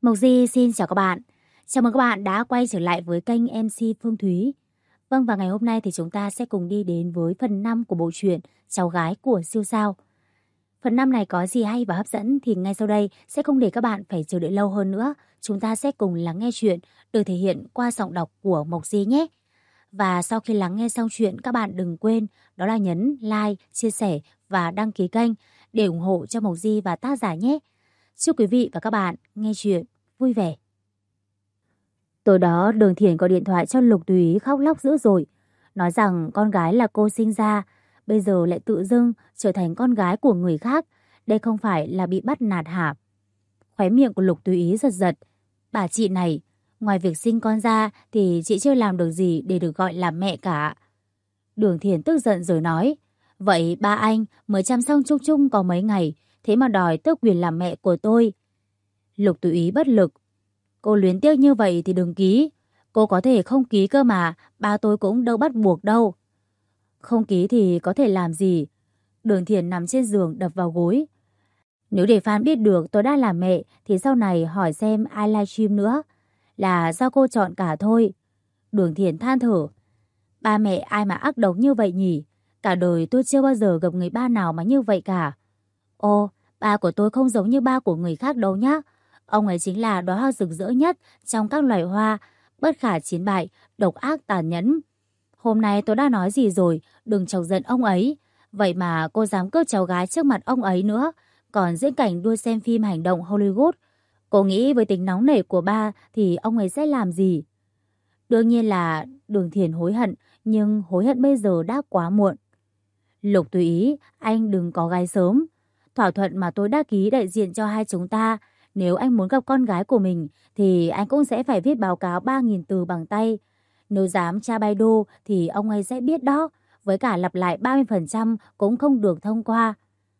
Mộc Di xin chào các bạn. Chào mừng các bạn đã quay trở lại với kênh MC Phương Thúy. Vâng, và ngày hôm nay thì chúng ta sẽ cùng đi đến với phần 5 của bộ truyện Cháu gái của siêu sao. Phần 5 này có gì hay và hấp dẫn thì ngay sau đây sẽ không để các bạn phải chờ đợi lâu hơn nữa. Chúng ta sẽ cùng lắng nghe chuyện được thể hiện qua giọng đọc của Mộc Di nhé. Và sau khi lắng nghe xong chuyện, các bạn đừng quên đó là nhấn like, chia sẻ và đăng ký kênh để ủng hộ cho Mộc Di và tác giả nhé. Chúc quý vị và các bạn nghe chuyện vui vẻ. Tối đó Đường Thiển gọi điện thoại cho Lục Tùy Ý khóc lóc dữ dội, nói rằng con gái là cô sinh ra, bây giờ lại tự dưng trở thành con gái của người khác, đây không phải là bị bắt nạt hả? Khóe miệng của Lục Tùy Ý giật giật. Bà chị này, ngoài việc sinh con ra thì chị chưa làm được gì để được gọi là mẹ cả. Đường Thiển tức giận rồi nói, vậy ba anh mới chăm sóc Trúc Trúc có mấy ngày, thế mà đòi tước quyền làm mẹ của tôi. Lục Tùy Ý bất lực. Cô luyến tiếc như vậy thì đừng ký. Cô có thể không ký cơ mà, ba tôi cũng đâu bắt buộc đâu. Không ký thì có thể làm gì? Đường Thiển nằm trên giường đập vào gối. Nếu để fan biết được tôi đã là mẹ thì sau này hỏi xem ai livestream nữa. Là do cô chọn cả thôi. Đường Thiển than thở. Ba mẹ ai mà ác độc như vậy nhỉ? Cả đời tôi chưa bao giờ gặp người ba nào mà như vậy cả. Ô, ba của tôi không giống như ba của người khác đâu nhá. Ông ấy chính là đóa hoa rực rỡ nhất trong các loài hoa, bất khả chiến bại, độc ác tàn nhẫn. Hôm nay tôi đã nói gì rồi, đừng chọc giận ông ấy. Vậy mà cô dám cướp cháu gái trước mặt ông ấy nữa, còn diễn cảnh đua xem phim hành động Hollywood. Cô nghĩ với tính nóng nảy của ba thì ông ấy sẽ làm gì? Đương nhiên là Đường Thiển hối hận, nhưng hối hận bây giờ đã quá muộn. Lục Tùy Ý, anh đừng có gái sớm. Thỏa thuận mà tôi đã ký đại diện cho hai chúng ta. Nếu anh muốn gặp con gái của mình thì anh cũng sẽ phải viết báo cáo 3.000 từ bằng tay. Nếu dám tra Baidu thì ông ấy sẽ biết đó. Với cả lặp lại 30% cũng không được thông qua.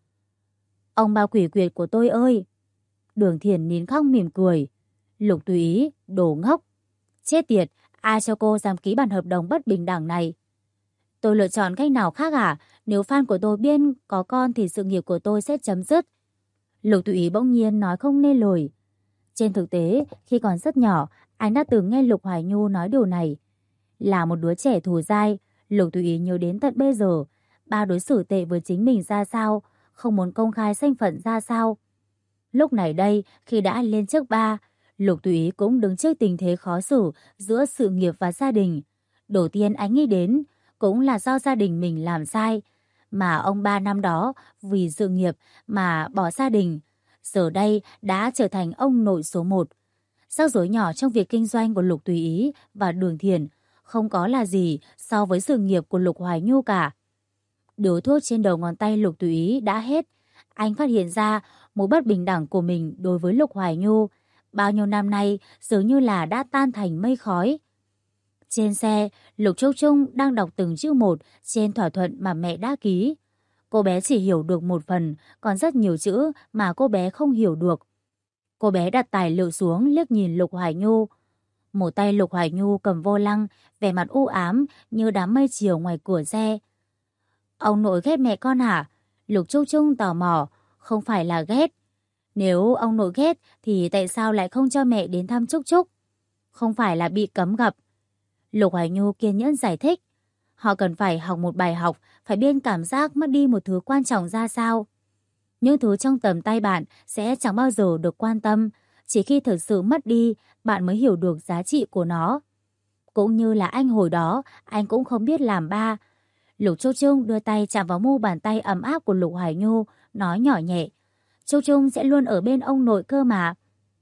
Ông ba quỷ quyệt của tôi ơi! Đường Thiển nín khóc mỉm cười. Lục Tùy Ý, đồ ngốc! Chết tiệt, ai cho cô dám ký bản hợp đồng bất bình đẳng này? Tôi lựa chọn cách nào khác à? Nếu fan của tôi biết có con thì sự nghiệp của tôi sẽ chấm dứt. Lục Tùy Ý bỗng nhiên nói không nên lời. Trên thực tế, khi còn rất nhỏ, anh đã từng nghe Lục Hoài Nhu nói điều này. Là một đứa trẻ thù dai, Lục Tùy Ý nhớ đến tận bây giờ, ba đối xử tệ với chính mình ra sao, không muốn công khai身phận ra sao. Lúc này đây, khi đã lên trước ba, Lục Tùy Ý cũng đứng trước tình thế khó xử giữa sự nghiệp và gia đình. Đầu tiên anh nghĩ đến cũng là do gia đình mình làm sai, mà ông ba năm đó vì sự nghiệp mà bỏ gia đình, giờ đây đã trở thành ông nội số 1. Rắc rối nhỏ trong việc kinh doanh của Lục Tùy Ý và Đường Thiển không có là gì so với sự nghiệp của Lục Hoài Nhu cả. Điếu thuốc trên đầu ngón tay Lục Tùy Ý đã hết. Anh phát hiện ra mối bất bình đẳng của mình đối với Lục Hoài Nhu bao nhiêu năm nay dường như là đã tan thành mây khói. Trên xe, Lục Trúc Trung đang đọc từng chữ một trên thỏa thuận mà mẹ đã ký. Cô bé chỉ hiểu được một phần, còn rất nhiều chữ mà cô bé không hiểu được. Cô bé đặt tài liệu xuống liếc nhìn Lục Hoài Nhu. Một tay Lục Hoài Nhu cầm vô lăng, vẻ mặt u ám như đám mây chiều ngoài cửa xe. Ông nội ghét mẹ con hả? Lục Trúc Trung tò mò, không phải là ghét. Nếu ông nội ghét thì tại sao lại không cho mẹ đến thăm Trúc Trúc? Không phải là bị cấm gặp. Lục Hoài Nhu kiên nhẫn giải thích. Họ cần phải học một bài học, phải biết cảm giác mất đi một thứ quan trọng ra sao. Những thứ trong tầm tay bạn sẽ chẳng bao giờ được quan tâm. Chỉ khi thực sự mất đi, bạn mới hiểu được giá trị của nó. Cũng như là anh hồi đó, anh cũng không biết làm ba. Lục Trúc Trung đưa tay chạm vào mu bàn tay ấm áp của Lục Hoài Nhu, nói nhỏ nhẹ. Trúc Trung sẽ luôn ở bên ông nội cơ mà.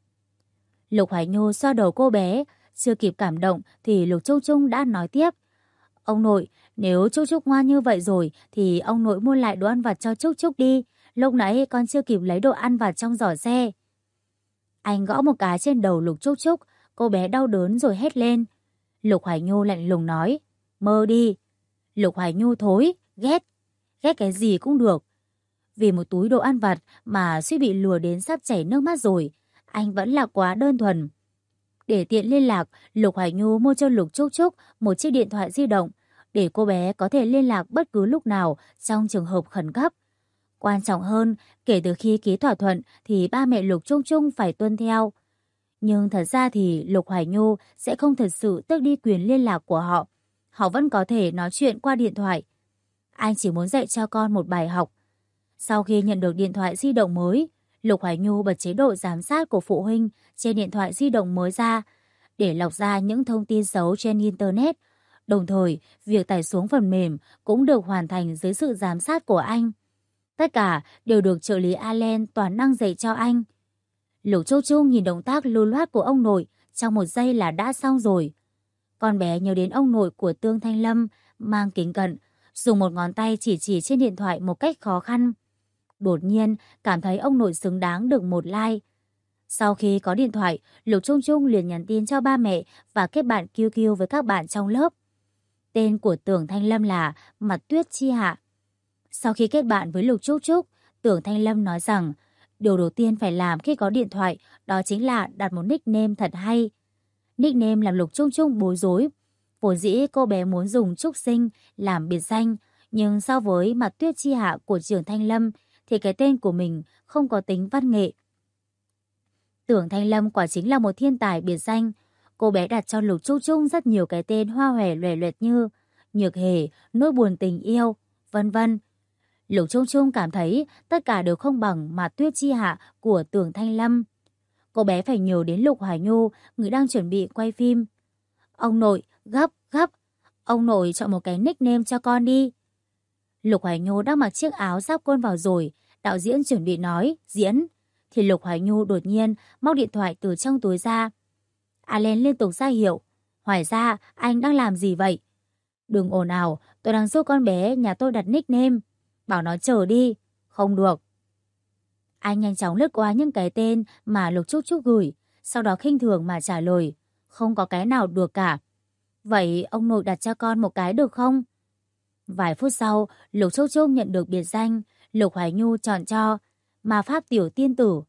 Lục Hoài Nhu xoa đầu cô bé, chưa kịp cảm động thì Lục Trúc Trung đã nói tiếp. Ông nội, nếu Trúc Trúc ngoan như vậy rồi thì ông nội mua lại đồ ăn vặt cho Trúc Trúc đi. Lúc nãy con chưa kịp lấy đồ ăn vặt trong giỏ xe. Anh gõ một cái trên đầu Lục Trúc Trúc, cô bé đau đớn rồi hét lên. Lục Hoài Nhu lạnh lùng nói, mơ đi. Lục Hoài Nhu thối, ghét. Ghét cái gì cũng được. Vì một túi đồ ăn vặt mà suýt bị lừa đến sắp chảy nước mắt rồi, anh vẫn là quá đơn thuần. Để tiện liên lạc, Lục Hoài Nhu mua cho Lục Trúc Trúc một chiếc điện thoại di động để cô bé có thể liên lạc bất cứ lúc nào trong trường hợp khẩn cấp. Quan trọng hơn, kể từ khi ký thỏa thuận thì ba mẹ Lục Trúc Trúc phải tuân theo. Nhưng thật ra thì Lục Hoài Nhu sẽ không thật sự tước đi quyền liên lạc của họ. Họ vẫn có thể nói chuyện qua điện thoại. Anh chỉ muốn dạy cho con một bài học. Sau khi nhận được điện thoại di động mới, Lục Hoài Nhu bật chế độ giám sát của phụ huynh trên điện thoại di động mới ra để lọc ra những thông tin xấu trên Internet. Đồng thời, việc tải xuống phần mềm cũng được hoàn thành dưới sự giám sát của anh. Tất cả đều được trợ lý Allen toàn năng dạy cho anh. Lục Trúc Trúc nhìn động tác lưu loát của ông nội, trong một giây là đã xong rồi. Con bé nhớ đến ông nội của Tương Thanh Lâm, mang kính cận, dùng một ngón tay chỉ trên điện thoại một cách khó khăn. Đột nhiên, cảm thấy ông nội xứng đáng được một like. Sau khi có điện thoại, Lục Trung Trung liền nhắn tin cho ba mẹ và kết bạn QQ với các bạn trong lớp. Tên của Tưởng Thanh Lâm là Mặt Tuyết Chi Hạ. Sau khi kết bạn với Lục Trúc Trúc, Tưởng Thanh Lâm nói rằng điều đầu tiên phải làm khi có điện thoại đó chính là đặt một nickname thật hay. Nickname làm Lục Trung Trung bối rối. Vốn dĩ cô bé muốn dùng Trúc Sinh làm biệt danh, nhưng so với Mặt Tuyết Chi Hạ của Tưởng Thanh Lâm thì cái tên của mình không có tính văn nghệ. Tưởng Thanh Lâm quả chính là một thiên tài biệt danh. Cô bé đặt cho Lục Trúc Trúc rất nhiều cái tên hoa hòe loè loẹt như Nhược Hề, Nỗi buồn tình yêu, vân vân. Lục Trúc Trúc cảm thấy tất cả đều không bằng Mặt Tuyết Chi Hạ của Tưởng Thanh Lâm. Cô bé phải nhớ đến Lục Hoài Nhu, người đang chuẩn bị quay phim. Ông nội, gấp. Ông nội chọn một cái nickname cho con đi. Lục Hoài Nhu đang mặc chiếc áo giáp quân vào rồi, đạo diễn chuẩn bị nói, diễn. Thì Lục Hoài Nhu đột nhiên móc điện thoại từ trong túi ra. Allen liên tục ra hiệu. Hoài ra, anh đang làm gì vậy? Đừng ồn ào, tôi đang giúp con bé nhà tôi đặt nickname. Bảo nó chờ đi. Không được. Anh nhanh chóng lướt qua những cái tên mà Lục Trúc Trúc gửi, sau đó khinh thường mà trả lời. Không có cái nào được cả. Vậy ông nội đặt cho con một cái được không? Vài phút sau, Lục Trúc Trúc nhận được biệt danh Lục Hoài Nhu chọn cho Ma Pháp Tiểu Tiên Tử.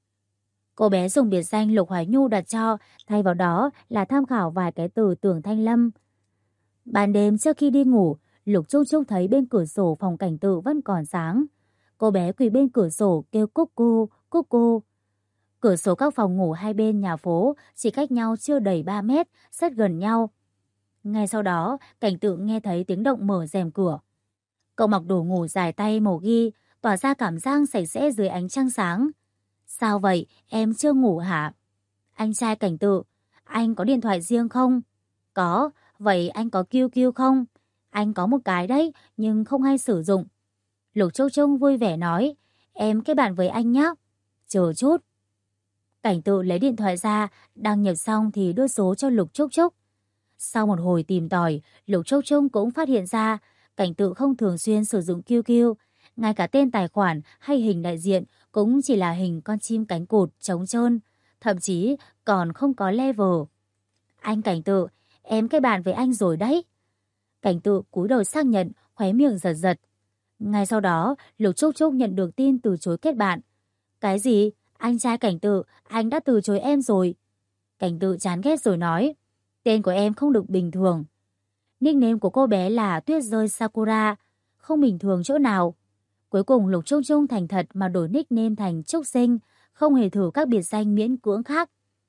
Cô bé dùng biệt danh Lục Hoài Nhu đặt cho, thay vào đó là tham khảo vài cái từ Tưởng Thanh Lâm. Ban đêm trước khi đi ngủ, Lục Trúc Trúc thấy bên cửa sổ phòng cảnh tự vẫn còn sáng. Cô bé quỳ bên cửa sổ kêu cúc cu. Cửa sổ các phòng ngủ hai bên nhà phố chỉ cách nhau chưa đầy 3 mét, rất gần nhau. Ngay sau đó, cảnh tự nghe thấy tiếng động mở rèm cửa. Cậu mặc đồ ngủ dài tay màu ghi, tỏa ra cảm giác sạch sẽ dưới ánh trăng sáng. Sao vậy, em chưa ngủ hả? Anh trai cảnh tự, anh có điện thoại riêng không? Có, vậy anh có QQ không? Anh có một cái đấy, nhưng không hay sử dụng. Lục Trúc Trúc vui vẻ nói, em kết bạn với anh nhé. Chờ chút. Cảnh tự lấy điện thoại ra, đăng nhập xong thì đưa số cho Lục Trúc Trúc. Sau một hồi tìm tòi, Lục Trúc Trúc cũng phát hiện ra cảnh tự không thường xuyên sử dụng QQ, ngay cả tên tài khoản hay hình đại diện cũng chỉ là hình con chim cánh cụt trống trơn, thậm chí còn không có level. Anh Cảnh tự, em kết bạn với anh rồi đấy. Cảnh tự cúi đầu xác nhận, khóe miệng giật giật. Ngay sau đó, Lục Trúc Trúc nhận được tin từ chối kết bạn. Cái gì? Anh trai Cảnh tự, anh đã từ chối em rồi. Cảnh tự chán ghét rồi nói, tên của em không được bình thường. Nickname của cô bé là Tuyết Rơi Sakura, không bình thường chỗ nào. Cuối cùng Lục Trúc Trúc thành thật mà đổi nickname thành Trúc Sinh, không hề thử các biệt danh miễn cưỡng khác.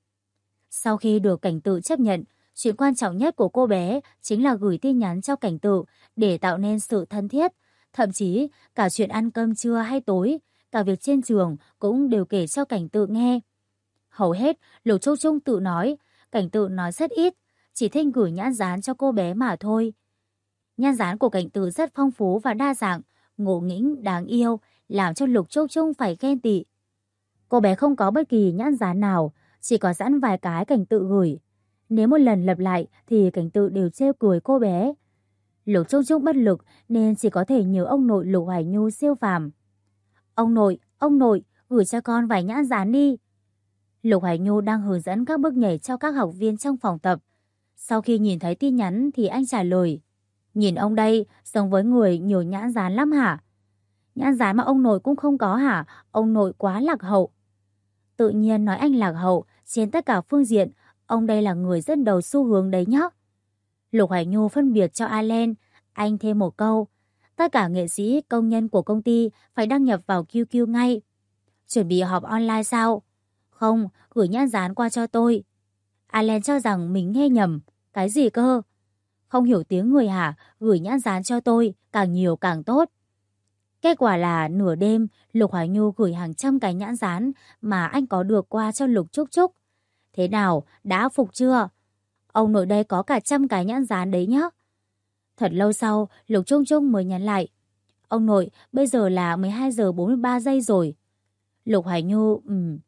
Sau khi được Cảnh tự chấp nhận, chuyện quan trọng nhất của cô bé chính là gửi tin nhắn cho Cảnh tự để tạo nên sự thân thiết. Thậm chí cả chuyện ăn cơm trưa hay tối, cả việc trên trường cũng đều kể cho Cảnh tự nghe. Hầu hết Lục Trúc Trúc tự nói, Cảnh tự nói rất ít, chỉ thích gửi nhãn dán cho cô bé mà thôi. Nhãn dán của Cảnh tự rất phong phú và đa dạng, ngộ nghĩnh, đáng yêu, làm cho Lục Trúc Trúc phải ghen tị. Cô bé không có bất kỳ nhãn dán nào, chỉ có sẵn vài cái Cảnh tự gửi. Nếu một lần lặp lại thì Cảnh tự đều trêu cười cô bé. Lục Trúc Trúc bất lực nên chỉ có thể nhờ ông nội Lục Hoài Nhu siêu phàm. Ông nội, gửi cho con vài nhãn dán đi. Lục Hoài Nhu đang hướng dẫn các bước nhảy cho các học viên trong phòng tập. Sau khi nhìn thấy tin nhắn thì anh trả lời. Nhìn ông đây, giống với người nhiều nhãn dán lắm hả? Nhãn dán mà ông nội cũng không có hả? Ông nội quá lạc hậu. Tự nhiên nói anh lạc hậu, trên tất cả phương diện, ông đây là người dẫn đầu xu hướng đấy nhá. Lục Hoài Nhu phân biệt cho Allen, anh thêm một câu. Tất cả nghệ sĩ, công nhân của công ty phải đăng nhập vào QQ ngay. Chuẩn bị họp online sao? Không, gửi nhãn dán qua cho tôi. Allen cho rằng mình nghe nhầm. Cái gì cơ? Không hiểu tiếng người hả? Gửi nhãn dán cho tôi, càng nhiều càng tốt. Kết quả là nửa đêm, Lục Hoài Nhu gửi hàng trăm cái nhãn dán mà anh có được qua cho Lục Trúc Trúc. Thế nào, đã phục chưa? Ông nội đây có cả trăm cái nhãn dán đấy nhá. Thật lâu sau, Lục Trung Trung mới nhắn lại. Ông nội, bây giờ là 12 giờ 43 giây rồi. Lục Hoài Nhu,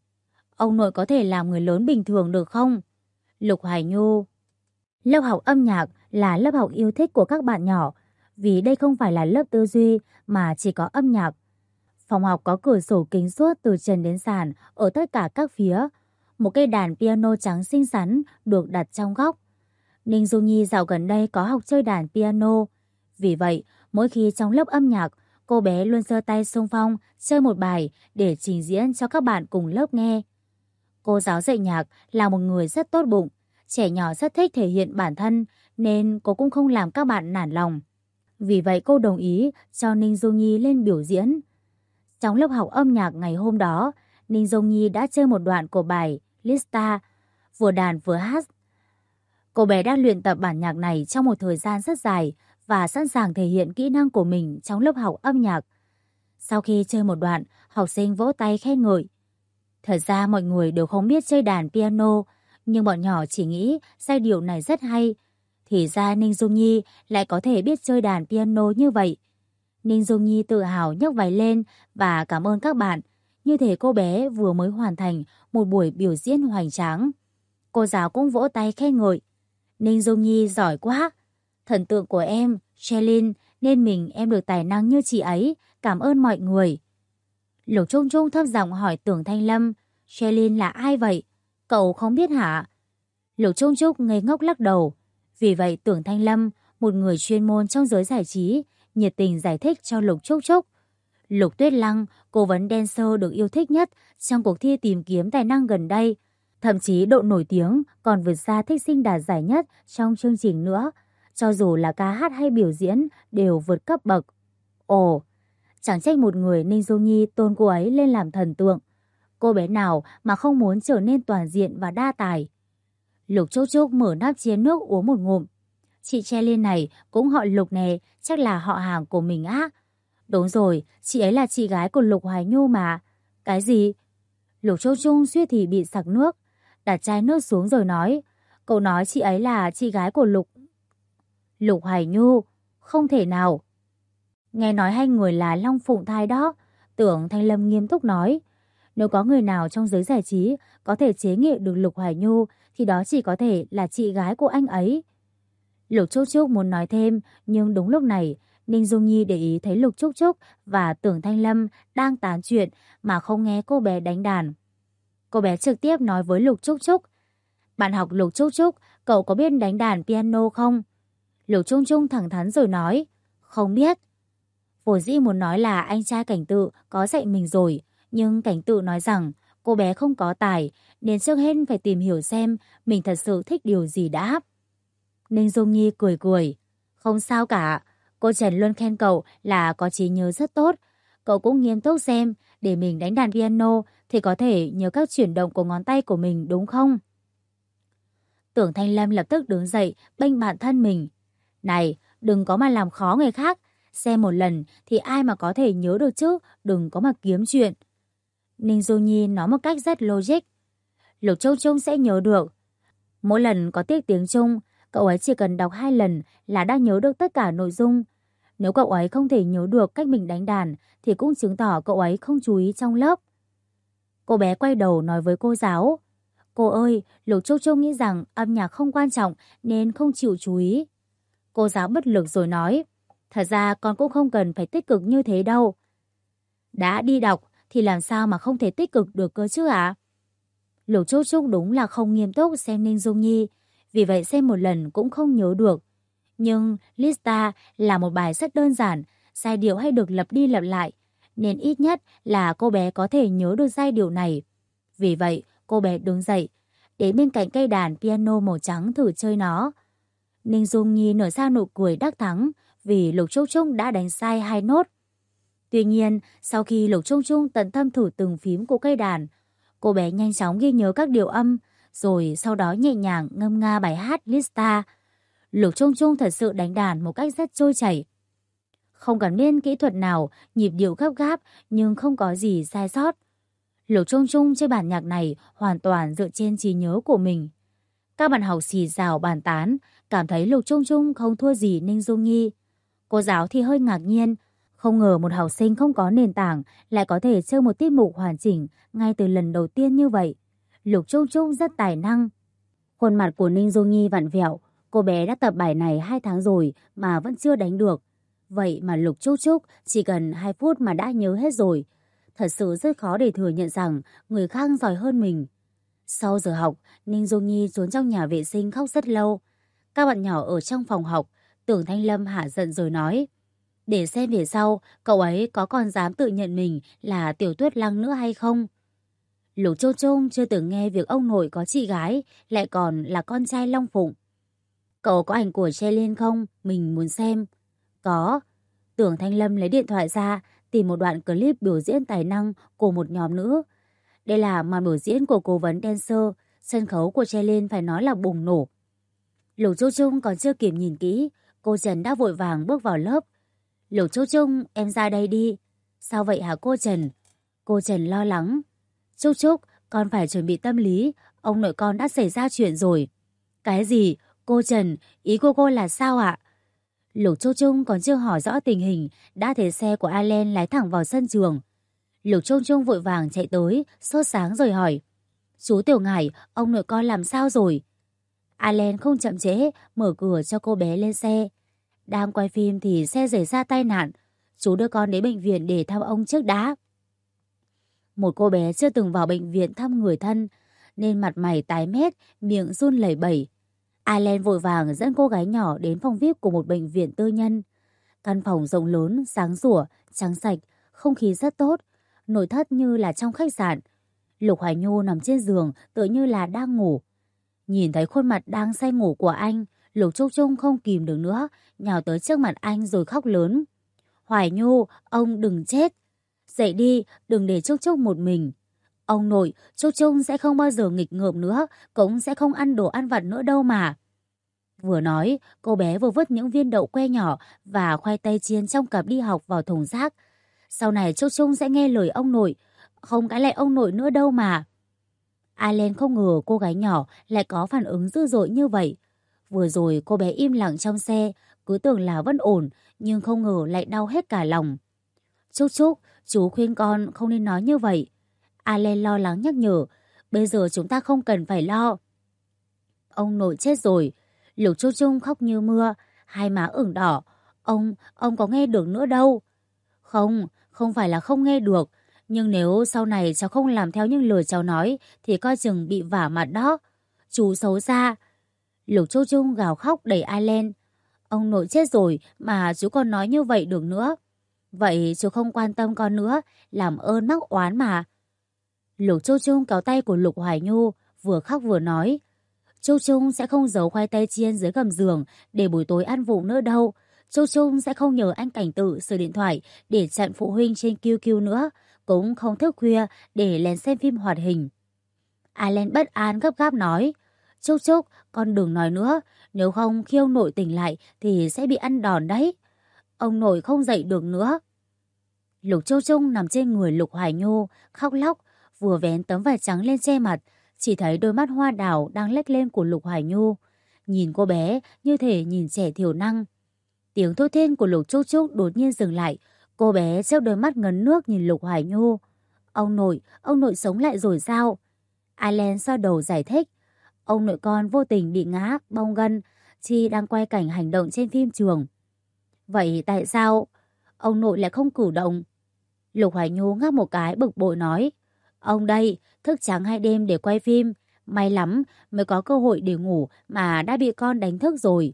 Ông nội có thể làm người lớn bình thường được không? Lục Hoài Nhu. Lớp học âm nhạc là lớp học yêu thích của các bạn nhỏ, vì đây không phải là lớp tư duy mà chỉ có âm nhạc. Phòng học có cửa sổ kính suốt từ trần đến sàn ở tất cả các phía. Một cây đàn piano trắng xinh xắn được đặt trong góc. Ninh Du Nhi dạo gần đây có học chơi đàn piano. Vì vậy, mỗi khi trong lớp âm nhạc, cô bé luôn giơ tay xung phong chơi một bài để trình diễn cho các bạn cùng lớp nghe. Cô giáo dạy nhạc là một người rất tốt bụng. Trẻ nhỏ rất thích thể hiện bản thân nên cô cũng không làm các bạn nản lòng. Vì vậy cô đồng ý cho Ninh Du Nhi lên biểu diễn. Trong lớp học âm nhạc ngày hôm đó, Ninh Du Nhi đã chơi một đoạn của bài Lista, vừa đàn vừa hát. Cô bé đã luyện tập bản nhạc này trong một thời gian rất dài và sẵn sàng thể hiện kỹ năng của mình trong lớp học âm nhạc. Sau khi chơi một đoạn, học sinh vỗ tay khen ngợi. Thật ra mọi người đều không biết chơi đàn piano, nhưng bọn nhỏ chỉ nghĩ giai điệu này rất hay. Thì ra Ninh Dung Nhi lại có thể biết chơi đàn piano như vậy. Ninh Dung Nhi tự hào nhấc váy lên và cảm ơn các bạn. Như thể cô bé vừa mới hoàn thành một buổi biểu diễn hoành tráng. Cô giáo cũng vỗ tay khen ngợi. Ninh Dung Nhi giỏi quá. Thần tượng của em, Shelin, nên em được tài năng như chị ấy. Cảm ơn mọi người. Lục Trung Trung thấp giọng hỏi Tưởng Thanh Lâm. Shelin là ai vậy? Cậu không biết hả? Lục Trung Trung ngây ngốc lắc đầu. Vì vậy Tưởng Thanh Lâm, một người chuyên môn trong giới giải trí, nhiệt tình giải thích cho Lục Trúc Trúc. Lục Tuyết Lăng, cố vấn dancer được yêu thích nhất trong cuộc thi tìm kiếm tài năng gần đây. Thậm chí độ nổi tiếng còn vượt xa thích sinh đạt giải nhất trong chương trình nữa. Cho dù là ca hát hay biểu diễn đều vượt cấp bậc. Ồ, chẳng trách một người Ninh Du Nhi tôn cô ấy lên làm thần tượng. Cô bé nào mà không muốn trở nên toàn diện và đa tài. Lục Trúc Trúc mở nắp chén nước uống một ngụm. Chị Che này cũng họ Lục nè, chắc là họ hàng của mình á. Đúng rồi, chị ấy là chị gái của Lục Hoài Nhu mà. Cái gì? Lục Trúc Trúc suýt thì bị sặc nước. Đặt chai nước xuống rồi nói. Cậu nói chị ấy là chị gái của Lục Hoài Nhu. Không thể nào. Nghe nói hai người là Long Phụng thai đó. Tưởng Thanh Lâm nghiêm túc nói. Nếu có người nào trong giới giải trí có thể chế ngự được Lục Hoài Nhu thì đó chỉ có thể là chị gái của anh ấy. Lục Trúc Trúc muốn nói thêm, nhưng đúng lúc này Ninh Dung Nhi để ý thấy Lục Trúc Trúc và Tưởng Thanh Lâm đang tán chuyện mà không nghe cô bé đánh đàn. Cô bé trực tiếp nói với Lục Trúc Trúc. Bạn học Lục Trúc Trúc, cậu có biết đánh đàn piano không? Lục Trung Trung thẳng thắn rồi nói. Không biết. Vốn dĩ muốn nói là anh trai Cảnh Tự có dạy mình rồi, nhưng Cảnh Tự nói rằng cô bé không có tài, nên trước hết phải tìm hiểu xem mình thật sự thích điều gì đã. Ninh Dung Nhi cười cười. Không sao cả, cô Trần luôn khen cậu là có trí nhớ rất tốt. Cậu cũng nghiêm túc xem, để mình đánh đàn piano thì có thể nhớ các chuyển động của ngón tay của mình đúng không? Tưởng Thanh Lâm lập tức đứng dậy, bênh bạn thân mình. Này, đừng có mà làm khó người khác. Xem một lần thì ai mà có thể nhớ được chứ, đừng có mà kiếm chuyện. Ninh Du Nhi nói một cách rất logic. Lục Châu Trung sẽ nhớ được. Mỗi lần có tiết tiếng Trung, cậu ấy chỉ cần đọc 2 lần là đã nhớ được tất cả nội dung. Nếu cậu ấy không thể nhớ được cách mình đánh đàn thì cũng chứng tỏ cậu ấy không chú ý trong lớp. Cô bé quay đầu nói với cô giáo. Cô ơi, Lục Trúc Trúc nghĩ rằng âm nhạc không quan trọng nên không chịu chú ý. Cô giáo bất lực rồi nói. Thật ra con cũng không cần phải tích cực như thế đâu. Đã đi đọc thì làm sao mà không thể tích cực được cơ chứ ạ? Lục Trúc Trúc đúng là không nghiêm túc xem Ninh Dung Nhi, vì vậy xem một lần cũng không nhớ được. Nhưng Lista là một bài rất đơn giản, giai điệu hay được lặp đi lặp lại, nên ít nhất là cô bé có thể nhớ được giai điệu này. Vì vậy, cô bé đứng dậy, đến bên cạnh cây đàn piano màu trắng thử chơi nó. Ninh Dung Nhi nở ra nụ cười đắc thắng vì Lục Trúc Trúc đã đánh sai 2 nốt. Tuy nhiên, sau khi Lục Trung Trung tận tâm thử từng phím của cây đàn, Cô bé nhanh chóng ghi nhớ các điều âm, rồi sau đó nhẹ nhàng ngâm nga bài hát Lista. Lục Trung Trung thật sự đánh đàn một cách rất trôi chảy. Không cần biết kỹ thuật nào, nhịp điệu gấp gáp nhưng không có gì sai sót. Lục Trung Trung chơi bản nhạc này hoàn toàn dựa trên trí nhớ của mình. Các bạn học xì xào bàn tán, cảm thấy Lục Trung Trung không thua gì Ninh Dung Nhi. Cô giáo thì hơi ngạc nhiên, không ngờ một học sinh không có nền tảng lại có thể chơi một tiết mục hoàn chỉnh ngay từ lần đầu tiên như vậy. Lục Trung Trung rất tài năng. Khuôn mặt của Ninh Dung Nhi vặn vẹo, cô bé đã tập bài này 2 tháng rồi mà vẫn chưa đánh được. Vậy mà Lục Trúc Trúc chỉ cần 2 phút mà đã nhớ hết rồi. Thật sự rất khó để thừa nhận rằng người khác giỏi hơn mình. Sau giờ học, Ninh Dung Nhi trốn trong nhà vệ sinh khóc rất lâu. Các bạn nhỏ ở trong phòng học, Tưởng Thanh Lâm hả giận rồi nói: để xem về sau cậu ấy có còn dám tự nhận mình là Tiểu Tuyết Lăng nữa hay không. Lục Châu Trung chưa từng nghe việc ông nội có chị gái, lại còn là con trai Long Phụng. Cậu có ảnh của Chelin không? Mình muốn xem. Có. Tưởng Thanh Lâm lấy điện thoại ra, tìm một đoạn clip biểu diễn tài năng của một nhóm nữ. Đây là màn biểu diễn của cố vấn dancer, sân khấu của Chelin phải nói là bùng nổ. Lục Châu Trung còn chưa kịp nhìn kỹ, cô Trần đã vội vàng bước vào lớp. Lục Châu Trung, em ra đây đi. Sao vậy hả cô Trần? Cô Trần lo lắng. Trúc Trúc, con phải chuẩn bị tâm lý, ông nội con đã xảy ra chuyện rồi. Cái gì? Cô Trần, ý của cô là sao ạ? Lục Châu Trung còn chưa hỏi rõ tình hình, đã thấy xe của Allen lái thẳng vào sân trường. Lục Châu Trung vội vàng chạy tới, sốt sáng rồi hỏi: chú Tiểu Ngải, ông nội con làm sao rồi? Allen không chậm trễ, mở cửa cho cô bé lên xe. Đang quay phim thì xe xảy ra tai nạn. Chú đưa con đến bệnh viện để thăm ông trước đã. Một cô bé chưa từng vào bệnh viện thăm người thân, nên mặt mày tái mét, miệng run lẩy bẩy. Allen vội vàng dẫn cô gái nhỏ đến phòng VIP của một bệnh viện tư nhân. Căn phòng rộng lớn, sáng sủa, trắng sạch, không khí rất tốt, nội thất như là trong khách sạn. Lục Hoài Nhu nằm trên giường tựa như là đang ngủ. Nhìn thấy khuôn mặt đang say ngủ của anh, Lục Trúc Trung không kìm được nữa, nhào tới trước mặt anh rồi khóc lớn. Hoài Nhu, ông đừng chết. Dậy đi, đừng để Trúc Trúc một mình. Ông nội, Trúc Trúc sẽ không bao giờ nghịch ngợm nữa, cũng sẽ không ăn đồ ăn vặt nữa đâu mà. Vừa nói, cô bé vừa vứt những viên đậu que nhỏ và khoai tây chiên trong cặp đi học vào thùng rác. Sau này Trúc Trúc sẽ nghe lời ông nội, không cãi lại ông nội nữa đâu mà. Allen không ngờ cô gái nhỏ lại có phản ứng dữ dội như vậy. Vừa rồi cô bé im lặng trong xe, cứ tưởng là vẫn ổn, nhưng không ngờ lại đau hết cả lòng. Trúc Trúc, chú khuyên con không nên nói như vậy. Allen lo lắng nhắc nhở, bây giờ chúng ta không cần phải lo. Ông nội chết rồi. Lục Trúc Trung khóc như mưa, hai má ửng đỏ. Ông có nghe được nữa đâu. Không, không phải là không nghe được. Nhưng nếu sau này cháu không làm theo những lời cháu nói thì coi chừng bị vả mặt đó. Chú xấu xa. Lục Trúc Trung gào khóc đẩy Allen. Ông nội chết rồi mà chú còn nói như vậy được nữa. Vậy chú không quan tâm con nữa, làm ơn mắc oán mà. Lục Trúc Trung kéo tay của Lục Hoài Nhu, vừa khóc vừa nói. Trúc Trung sẽ không giấu khoai tây chiên dưới gầm giường để buổi tối ăn vụng nữa đâu. Trúc Trung sẽ không nhờ anh Cảnh Tự sửa điện thoại để chặn phụ huynh trên QQ nữa, cũng không thức khuya để lén xem phim hoạt hình. Allen bất an gấp gáp nói. Trúc Trúc, con đừng nói nữa, nếu không khi ông nội tỉnh lại thì sẽ bị ăn đòn đấy. Ông nội không dậy được nữa. Lục Châu Trung nằm trên người Lục Hoài Nhu, khóc lóc, vừa vén tấm vải trắng lên che mặt, chỉ thấy đôi mắt hoa đào đang lếch lên của Lục Hoài Nhu. Nhìn cô bé như thể nhìn trẻ thiểu năng. Tiếng thốt thén của Lục Trúc Trúc đột nhiên dừng lại, cô bé chớp đôi mắt ngấn nước nhìn Lục Hoài Nhu. Ông nội sống lại rồi sao? Allen xoa đầu giải thích. Ông nội con vô tình bị ngã, bong gân, Chi đang quay cảnh hành động trên phim trường. Vậy tại sao ông nội lại không cử động? Lục Hoài Nhu ngáp một cái bực bội nói. Ông đây, thức trắng 2 đêm để quay phim. May lắm mới có cơ hội để ngủ mà đã bị con đánh thức rồi.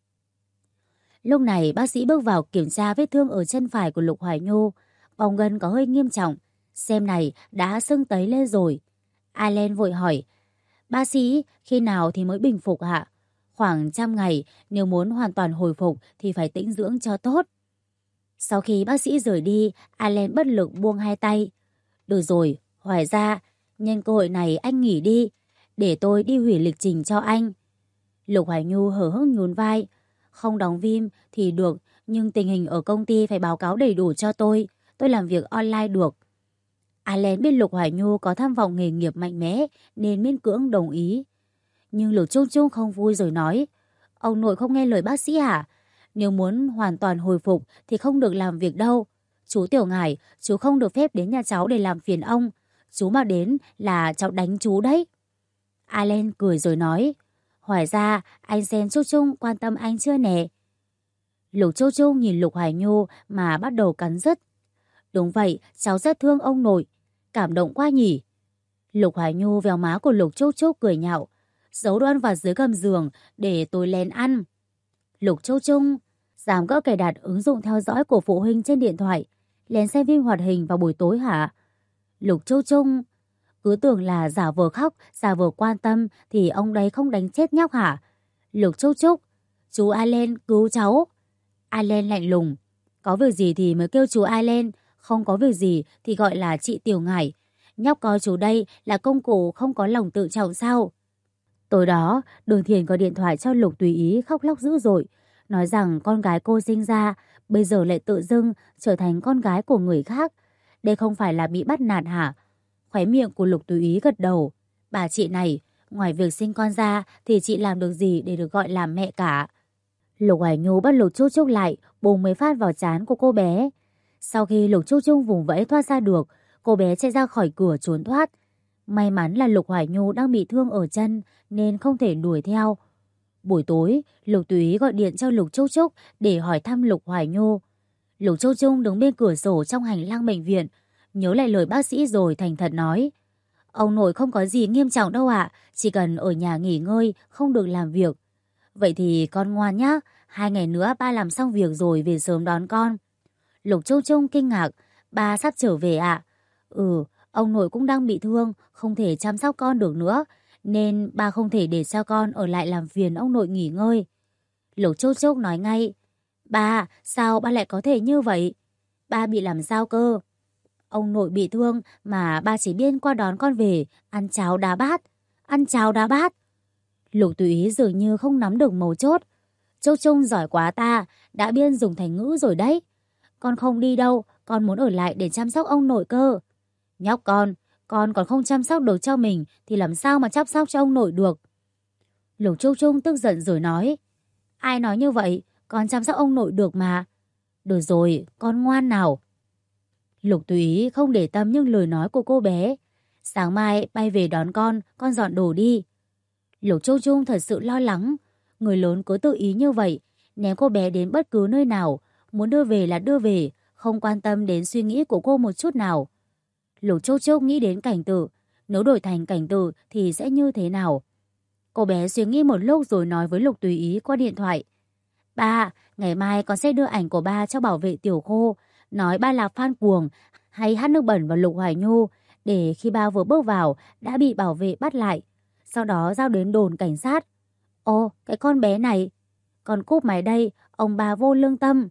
Lúc này bác sĩ bước vào kiểm tra vết thương ở chân phải của Lục Hoài Nhu. Bong gân có hơi nghiêm trọng. Xem này, đã sưng tấy lên rồi. Allen vội hỏi. Bác sĩ, khi nào thì mới bình phục ạ? Khoảng 100 ngày, nếu muốn hoàn toàn hồi phục thì phải tĩnh dưỡng cho tốt. Sau khi bác sĩ rời đi, Allen bất lực buông hai tay. Được rồi, Hoài ra, Nhân cơ hội này anh nghỉ đi, để tôi đi hủy lịch trình cho anh. Lục Hoài Nhu hờ hững nhún vai. Không đóng phim thì được, nhưng tình hình ở công ty phải báo cáo đầy đủ cho tôi. Tôi làm việc online được. Allen biết Lục Hoài Nhu có tham vọng nghề nghiệp mạnh mẽ nên miễn cưỡng đồng ý. Nhưng Lục Trung Trung không vui rồi nói, ông nội không nghe lời bác sĩ hả? Nếu muốn hoàn toàn hồi phục thì không được làm việc đâu. Chú Tiểu Ngải, chú không được phép đến nhà cháu để làm phiền ông. Chú mà đến là cháu đánh chú đấy. Allen cười rồi nói, hỏi ra anh xem Trung Trung quan tâm anh chưa nè? Lục Trung Trung nhìn Lục Hoài Nhu mà bắt đầu cắn rứt. Đúng vậy, cháu rất thương ông nội. Cảm động quá nhỉ. Lục Hoài Nhu véo má của Lục Trúc Trúc cười nhạo. Giấu đồ ăn vào dưới gầm giường để tôi lén ăn. Lục Trúc Trúc dám gỡ cài đặt ứng dụng theo dõi của phụ huynh trên điện thoại, lén xem phim hoạt hình vào buổi tối hả? Lục Trúc Trúc cứ tưởng là giả vờ khóc, giả vờ quan tâm thì ông đấy không đánh chết nhóc hả? Lục Trúc Trúc, chú Allen cứu cháu. Allen lạnh lùng. Có việc gì thì mới kêu chú Allen, không có việc gì thì gọi là chị Tiểu Ngải. Nhóc coi chú đây là công cụ không có lòng tự trọng sao? Tối đó, Đường Thiền có điện thoại cho Lục Tùy Ý khóc lóc dữ dội, nói rằng con gái cô sinh ra, bây giờ lại tự dưng trở thành con gái của người khác. Đây không phải là bị bắt nạt hả? Khóe miệng của Lục Tùy Ý gật đầu. Bà chị này, ngoài việc sinh con ra thì chị làm được gì để được gọi là mẹ cả? Lục Hoài Nhu bắt Lục Trúc Trúc lại, bùng mấy phát vào trán của cô bé. Sau khi Lục Trúc Trúc vùng vẫy thoát ra được, cô bé chạy ra khỏi cửa trốn thoát. May mắn là Lục Hoài Nhu đang bị thương ở chân nên không thể đuổi theo. Buổi tối, Lục Tùy Ý gọi điện cho Lục Trúc Trúc để hỏi thăm Lục Hoài Nhu. Lục Trúc Trúc đứng bên cửa sổ trong hành lang bệnh viện, nhớ lại lời bác sĩ rồi thành thật nói. Ông nội không có gì nghiêm trọng đâu ạ, chỉ cần ở nhà nghỉ ngơi, không được làm việc. Vậy thì con ngoan nhá, 2 ngày nữa ba làm xong việc rồi về sớm đón con. Lục Trúc Trúc kinh ngạc, ba sắp trở về ạ? Ừ, ông nội cũng đang bị thương, không thể chăm sóc con được nữa, nên ba không thể để cho con ở lại làm phiền ông nội nghỉ ngơi. Lục Trúc Trúc nói ngay, ba, sao ba lại có thể như vậy? Ba bị làm sao cơ? Ông nội bị thương mà ba chỉ biết qua đón con về, ăn cháo đá bát. Ăn cháo đá bát. Lục Tùy Ý dường như không nắm được mấu chốt. Trúc Trúc giỏi quá ta, đã biết dùng thành ngữ rồi đấy. Con không đi đâu, con muốn ở lại để chăm sóc ông nội cơ. Nhóc con còn không chăm sóc được cho mình thì làm sao mà chăm sóc cho ông nội được. Lục Trúc Trúc tức giận rồi nói. Ai nói như vậy, con chăm sóc ông nội được mà. Được rồi, con ngoan nào. Lục Tùy Ý không để tâm những lời nói của cô bé. Sáng mai bay về đón con dọn đồ đi. Lục Trúc Trúc thật sự lo lắng. Người lớn cứ tự ý như vậy, ném cô bé đến bất cứ nơi nào, muốn đưa về là đưa về, không quan tâm đến suy nghĩ của cô một chút nào. Lục Trúc Trúc nghĩ đến Cảnh Tử, nếu đổi thành Cảnh Tử thì sẽ như thế nào? Cô bé suy nghĩ một lúc rồi nói với Lục Tùy Ý qua điện thoại. Ba, ngày mai con sẽ đưa ảnh của ba cho bảo vệ Tiểu Khô, nói ba là fan cuồng hay hát nước bẩn vào Lục Hoài Nhu, để khi ba vừa bước vào đã bị bảo vệ bắt lại, sau đó giao đến đồn cảnh sát. Ô, cái con bé này, con cúp máy đây, ông bà vô lương tâm.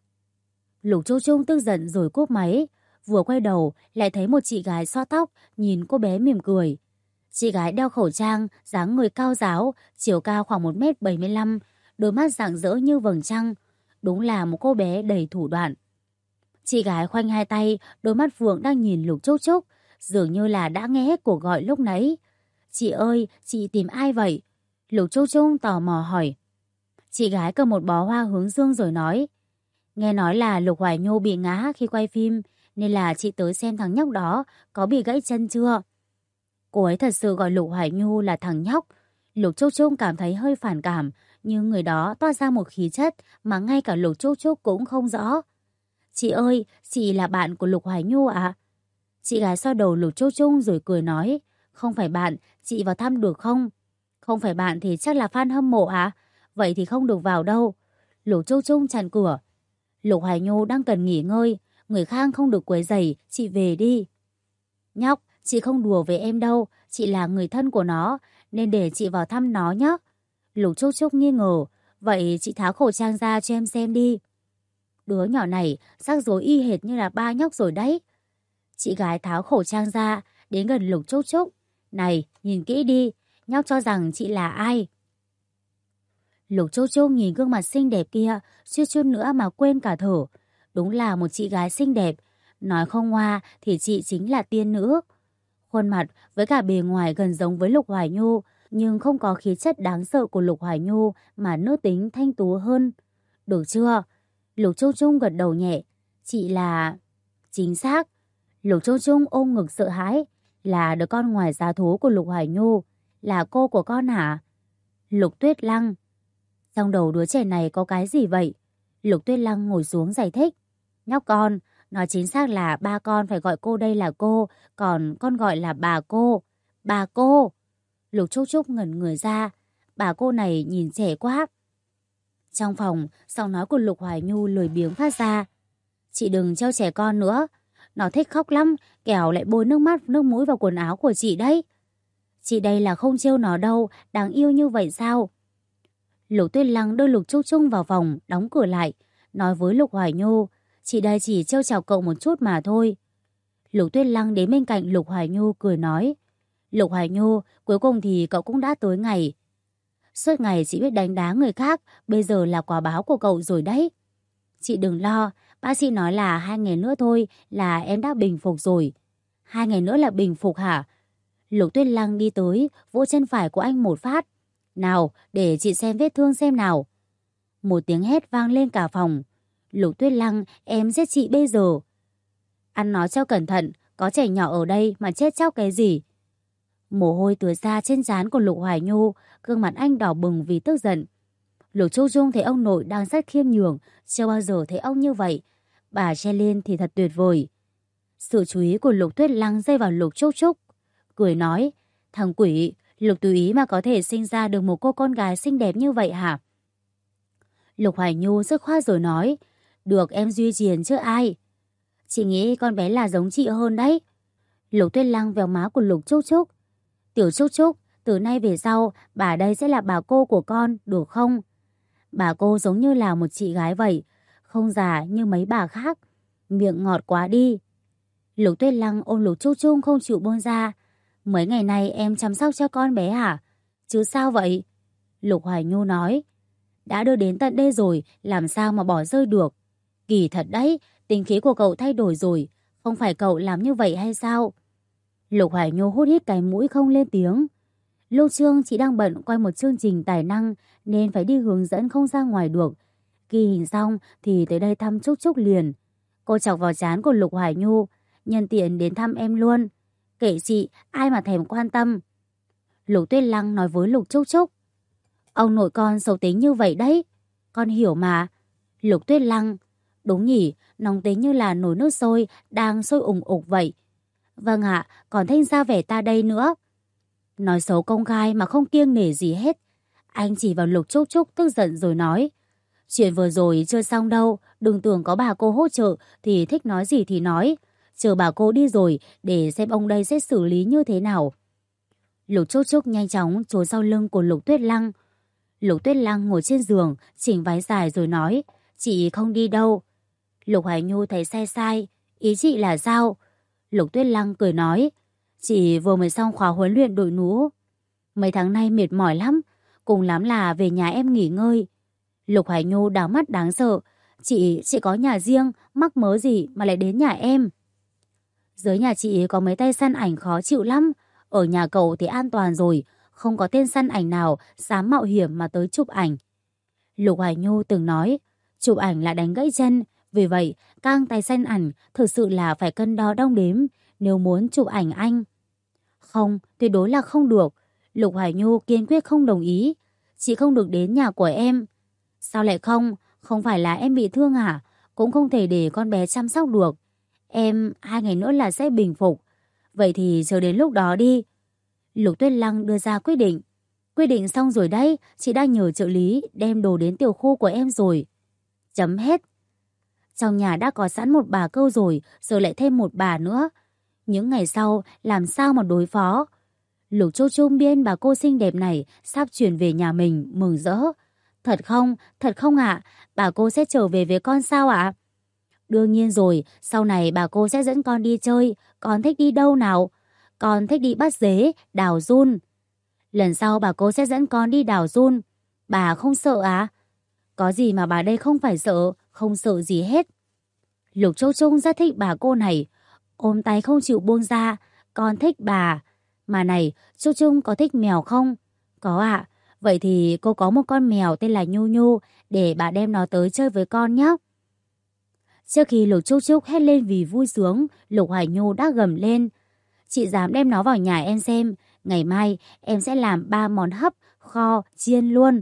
Lục Trúc Trúc tức giận rồi cúp máy, vừa quay đầu lại thấy một chị gái xoa tóc nhìn cô bé mỉm cười. Chị gái đeo khẩu trang, dáng người cao ráo, chiều cao khoảng 1m75, đôi mắt rạng rỡ như vầng trăng, đúng là một cô bé đầy thủ đoạn. Chị gái khoanh hai tay, đôi mắt phượng đang nhìn Lục Trúc Trúc, dường như là đã nghe hết cuộc gọi lúc nãy. Chị ơi, chị tìm ai vậy? Lục Trúc Trúc tò mò hỏi. Chị gái cầm một bó hoa hướng dương rồi nói. Nghe nói là Lục Hoài Nhu bị ngã khi quay phim, nên là chị tới xem thằng nhóc đó có bị gãy chân chưa. Cô ấy thật sự gọi Lục Hoài Nhu là thằng nhóc. Lục Trúc Trúc cảm thấy hơi phản cảm, nhưng người đó toát ra một khí chất mà ngay cả Lục Trúc Trúc cũng không rõ. Chị ơi, chị là bạn của Lục Hoài Nhu ạ? Chị gái xoa đầu Lục Trúc Trúc rồi cười nói. Không phải bạn, chị vào thăm được không? Không phải bạn thì chắc là fan hâm mộ ạ? Vậy thì không được vào đâu. Lục Trúc Trúc chặn cửa. Lục Hoài Nhu đang cần nghỉ ngơi, người khác không được quấy rầy, chị về đi. Nhóc, chị không đùa với em đâu, chị là người thân của nó, nên để chị vào thăm nó nhé. Lục Trúc Trúc nghi ngờ, vậy chị tháo khẩu trang ra cho em xem đi. Đứa nhỏ này rắc rối y hệt như là ba nhóc rồi đấy. Chị gái tháo khẩu trang ra, đến gần Lục Trúc Trúc. Này, nhìn kỹ đi, nhóc cho rằng chị là ai? Lục Trúc Trúc nhìn gương mặt xinh đẹp kia, suýt chút nữa mà quên cả thở. Đúng là một chị gái xinh đẹp. Nói không ngoa thì chị chính là tiên nữ. Khuôn mặt với cả bề ngoài gần giống với Lục Hoài Nhu, nhưng không có khí chất đáng sợ của Lục Hoài Nhu mà nữ tính thanh tú hơn. Được chưa? Lục Trúc Trúc gật đầu nhẹ. Chị là... Chính xác. Lục Trúc Trúc ôm ngực sợ hãi. Là đứa con ngoài giá thú của Lục Hoài Nhu. Là cô của con hả? Lục Tuyết Lăng. Trong đầu đứa trẻ này có cái gì vậy? Lục Tuyết Lăng ngồi xuống giải thích. Nhóc con, nói chính xác là ba con phải gọi cô đây là cô, còn con gọi là bà cô. Bà cô. Lục Trúc Trúc ngẩn người ra. Bà cô này nhìn trẻ quá. Trong phòng, giọng nói của Lục Hoài Nhu lười biếng phát ra. Chị đừng trêu trẻ con nữa. Nó thích khóc lắm, kẻo lại bôi nước mắt, nước mũi vào quần áo của chị đấy. Chị đây là không trêu nó đâu, đáng yêu như vậy sao? Lục Tuyết Lăng đưa Lục Trúc Trúc vào phòng, đóng cửa lại, nói với Lục Hoài Nhu, chị đây chỉ trêu chào cậu một chút mà thôi. Lục Tuyết Lăng đến bên cạnh Lục Hoài Nhu cười nói, Lục Hoài Nhu, cuối cùng thì cậu cũng đã tới ngày. Suốt ngày chị biết đánh đá người khác, bây giờ là quả báo của cậu rồi đấy. Chị đừng lo, bác sĩ nói là 2 ngày nữa thôi là em đã bình phục rồi. 2 ngày nữa là bình phục hả? Lục Tuyết Lăng đi tới, vỗ chân phải của anh một phát. Nào, để chị xem vết thương xem nào. Một tiếng hét vang lên cả phòng. Lục Tuyết Lăng, em giết chị bây giờ. Ăn nói cho cẩn thận, có trẻ nhỏ ở đây mà chết chóc cái gì. Mồ hôi tứa ra trên trán của Lục Hoài Nhu, gương mặt anh đỏ bừng vì tức giận. Lục Trúc Trúc thấy ông nội đang rất khiêm nhường, chưa bao giờ thấy ông như vậy. Bà che lên thì thật tuyệt vời. Sự chú ý của Lục Tuyết Lăng rơi vào Lục Trúc Trúc. Cười nói, thằng quỷ, Lục tùy ý mà có thể sinh ra được một cô con gái xinh đẹp như vậy hả? Lục Hoài Nhu dứt khoát rồi nói, được em duy triền chứ ai. Chị nghĩ con bé là giống chị hơn đấy. Lục Tuyết Lăng véo má của Lục Trúc Trúc. Tiểu Trúc Trúc, từ nay về sau, bà đây sẽ là bà cô của con, được không? Bà cô giống như là một chị gái vậy, không già như mấy bà khác. Miệng ngọt quá đi. Lục Tuyết Lăng ôm Lục Trúc Trúc không chịu buông ra. Mấy ngày nay em chăm sóc cho con bé hả? Chứ sao vậy? Lục Hoài Nhu nói. Đã đưa đến tận đây rồi, làm sao mà bỏ rơi được? Kỳ thật đấy, tính khí của cậu thay đổi rồi. Không phải cậu làm như vậy hay sao? Lục Hoài Nhu hút hít cái mũi không lên tiếng. Lúc Trương chị đang bận quay một chương trình tài năng nên phải đi hướng dẫn không ra ngoài được. Ghi hình xong thì tới đây thăm Trúc Trúc liền. Cô chọc vào trán của Lục Hoài Nhu, nhân tiện đến thăm em luôn. Kể chị, ai mà thèm quan tâm. Lục Tuyết Lăng nói với Lục Trúc Trúc. Ông nội con xấu tính như vậy đấy. Con hiểu mà. Lục Tuyết Lăng. Đúng nhỉ, nóng tính như là nồi nước sôi đang sôi ủng ục vậy. Vâng ạ, còn thanh ra vẻ ta đây nữa. Nói xấu công khai mà không kiêng nể gì hết. Anh chỉ vào Lục Trúc Trúc tức giận rồi nói. Chuyện vừa rồi chưa xong đâu, đừng tưởng có bà cô hỗ trợ thì thích nói gì thì nói. Chờ bà cô đi rồi để xem ông đây sẽ xử lý như thế nào. Lục Trúc Trúc nhanh chóng trốn sau lưng của Lục Tuyết Lăng. Lục Tuyết Lăng ngồi trên giường, chỉnh váy dài rồi nói, chị không đi đâu. Lục Hoài Nhu thấy sai sai, ý chị là sao? Lục Tuyết Lăng cười nói, chị vừa mới xong khóa huấn luyện đội nũ. Mấy tháng nay mệt mỏi lắm, cùng lắm là về nhà em nghỉ ngơi. Lục Hoài Nhu đảo mắt đáng sợ, chị có nhà riêng, mắc mớ gì mà lại đến nhà em. Dưới nhà chị có mấy tay săn ảnh khó chịu lắm, ở nhà cậu thì an toàn rồi, không có tên săn ảnh nào dám mạo hiểm mà tới chụp ảnh. Lục Hoài Nhu từng nói, chụp ảnh là đánh gãy chân, vì vậy các tay săn ảnh thực sự là phải cân đo đong đếm nếu muốn chụp ảnh anh. Không, tuyệt đối là không được. Lục Hoài Nhu kiên quyết không đồng ý. Chị không được đến nhà của em. Sao lại không? Không phải là em bị thương hả? Cũng không thể để con bé chăm sóc được. Em 2 ngày nữa là sẽ bình phục. Vậy thì chờ đến lúc đó đi. Lục Tuyết Lăng đưa ra quyết định. Quyết định xong rồi đấy, chị đã nhờ trợ lý đem đồ đến tiểu khu của em rồi. Chấm hết. Trong nhà đã có sẵn một bà câu rồi, giờ lại thêm một bà nữa. Những ngày sau, làm sao mà đối phó? Lục Trúc Trúc biết bà cô xinh đẹp này sắp chuyển về nhà mình, mừng rỡ. Thật không ạ? Bà cô sẽ trở về với con sao ạ? Đương nhiên rồi, sau này bà cô sẽ dẫn con đi chơi, con thích đi đâu nào? con thích đi bắt dế, đào giun. Lần sau bà cô sẽ dẫn con đi đào giun. Bà không sợ à? Có gì mà bà đây không phải sợ, không sợ gì hết. Lục Châu Trung rất thích bà cô này, ôm tay không chịu buông ra. Con thích bà. Mà này, Châu Trung có thích mèo không? Có ạ. Vậy thì cô có một con mèo tên là Nhu Nhu, để bà đem nó tới chơi với con nhé. Trước khi Lục Trúc Trúc hét lên vì vui sướng, Lục Hoài Nhu đã gầm lên. Chị dám đem nó vào nhà em xem, ngày mai em sẽ làm 3 món hấp, kho, chiên luôn.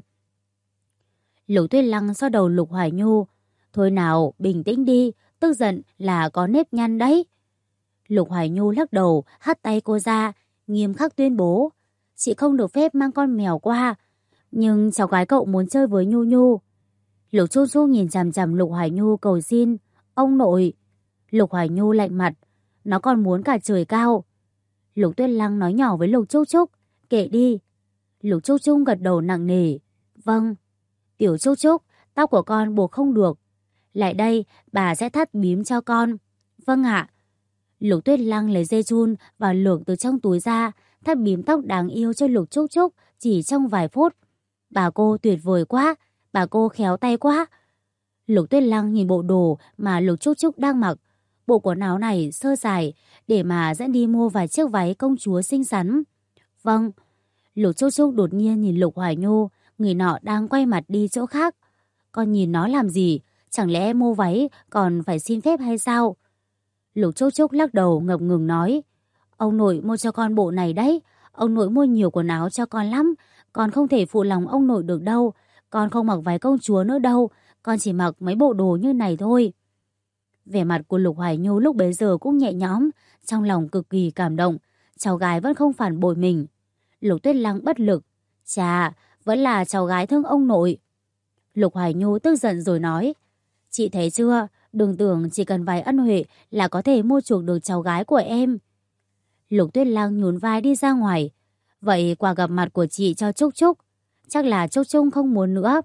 Lục Tuyết Lăng xoa đầu Lục Hoài Nhu. Thôi nào, bình tĩnh đi, tức giận là có nếp nhăn đấy. Lục Hoài Nhu lắc đầu, hất tay cô ra, nghiêm khắc tuyên bố. Chị không được phép mang con mèo qua, nhưng cháu gái cậu muốn chơi với Nhu Nhu. Lục Trúc Trúc nhìn chằm chằm Lục Hoài Nhu cầu xin. Ông nội. Lục Hoài Nhu lạnh mặt. Nó còn muốn cả trời cao. Lục Tuyết Lăng nói nhỏ với Lục Trúc Trúc. Kệ đi. Lục Trúc Trúc gật đầu nặng nề. Vâng. Tiểu Trúc Trúc, tóc của con buộc không được. Lại đây, bà sẽ thắt bím cho con. Vâng ạ. Lục Tuyết Lăng lấy dây chun và lược từ trong túi ra, thắt bím tóc đáng yêu cho Lục Trúc Trúc chỉ trong vài phút. Bà cô tuyệt vời quá, bà cô khéo tay quá. Lục Tuyết Lăng nhìn bộ đồ mà Lục Trúc Trúc đang mặc. Bộ quần áo này sơ sài, để mà dẫn đi mua vài chiếc váy công chúa xinh xắn. Vâng. Lục Trúc Trúc đột nhiên nhìn Lục Hoài Nhu, người nọ đang quay mặt đi chỗ khác. Con nhìn nó làm gì? Chẳng lẽ mua váy còn phải xin phép hay sao? Lục Trúc Trúc lắc đầu ngập ngừng nói. Ông nội mua cho con bộ này đấy. Ông nội mua nhiều quần áo cho con lắm. Con không thể phụ lòng ông nội được đâu. Con không mặc váy công chúa nữa đâu. Con chỉ mặc mấy bộ đồ như này thôi. Vẻ mặt của Lục Hoài Nhu lúc bấy giờ cũng nhẹ nhõm, trong lòng cực kỳ cảm động. Cháu gái vẫn không phản bội mình. Lục Tuyết Lăng bất lực. Chà, vẫn là cháu gái thương ông nội. Lục Hoài Nhu tức giận rồi nói. Chị thấy chưa, đừng tưởng chỉ cần vài ân huệ là có thể mua chuộc được cháu gái của em. Lục Tuyết Lăng nhún vai đi ra ngoài. Vậy quà gặp mặt của chị cho Trúc Trúc. Chắc là Trúc Trúc không muốn nữa.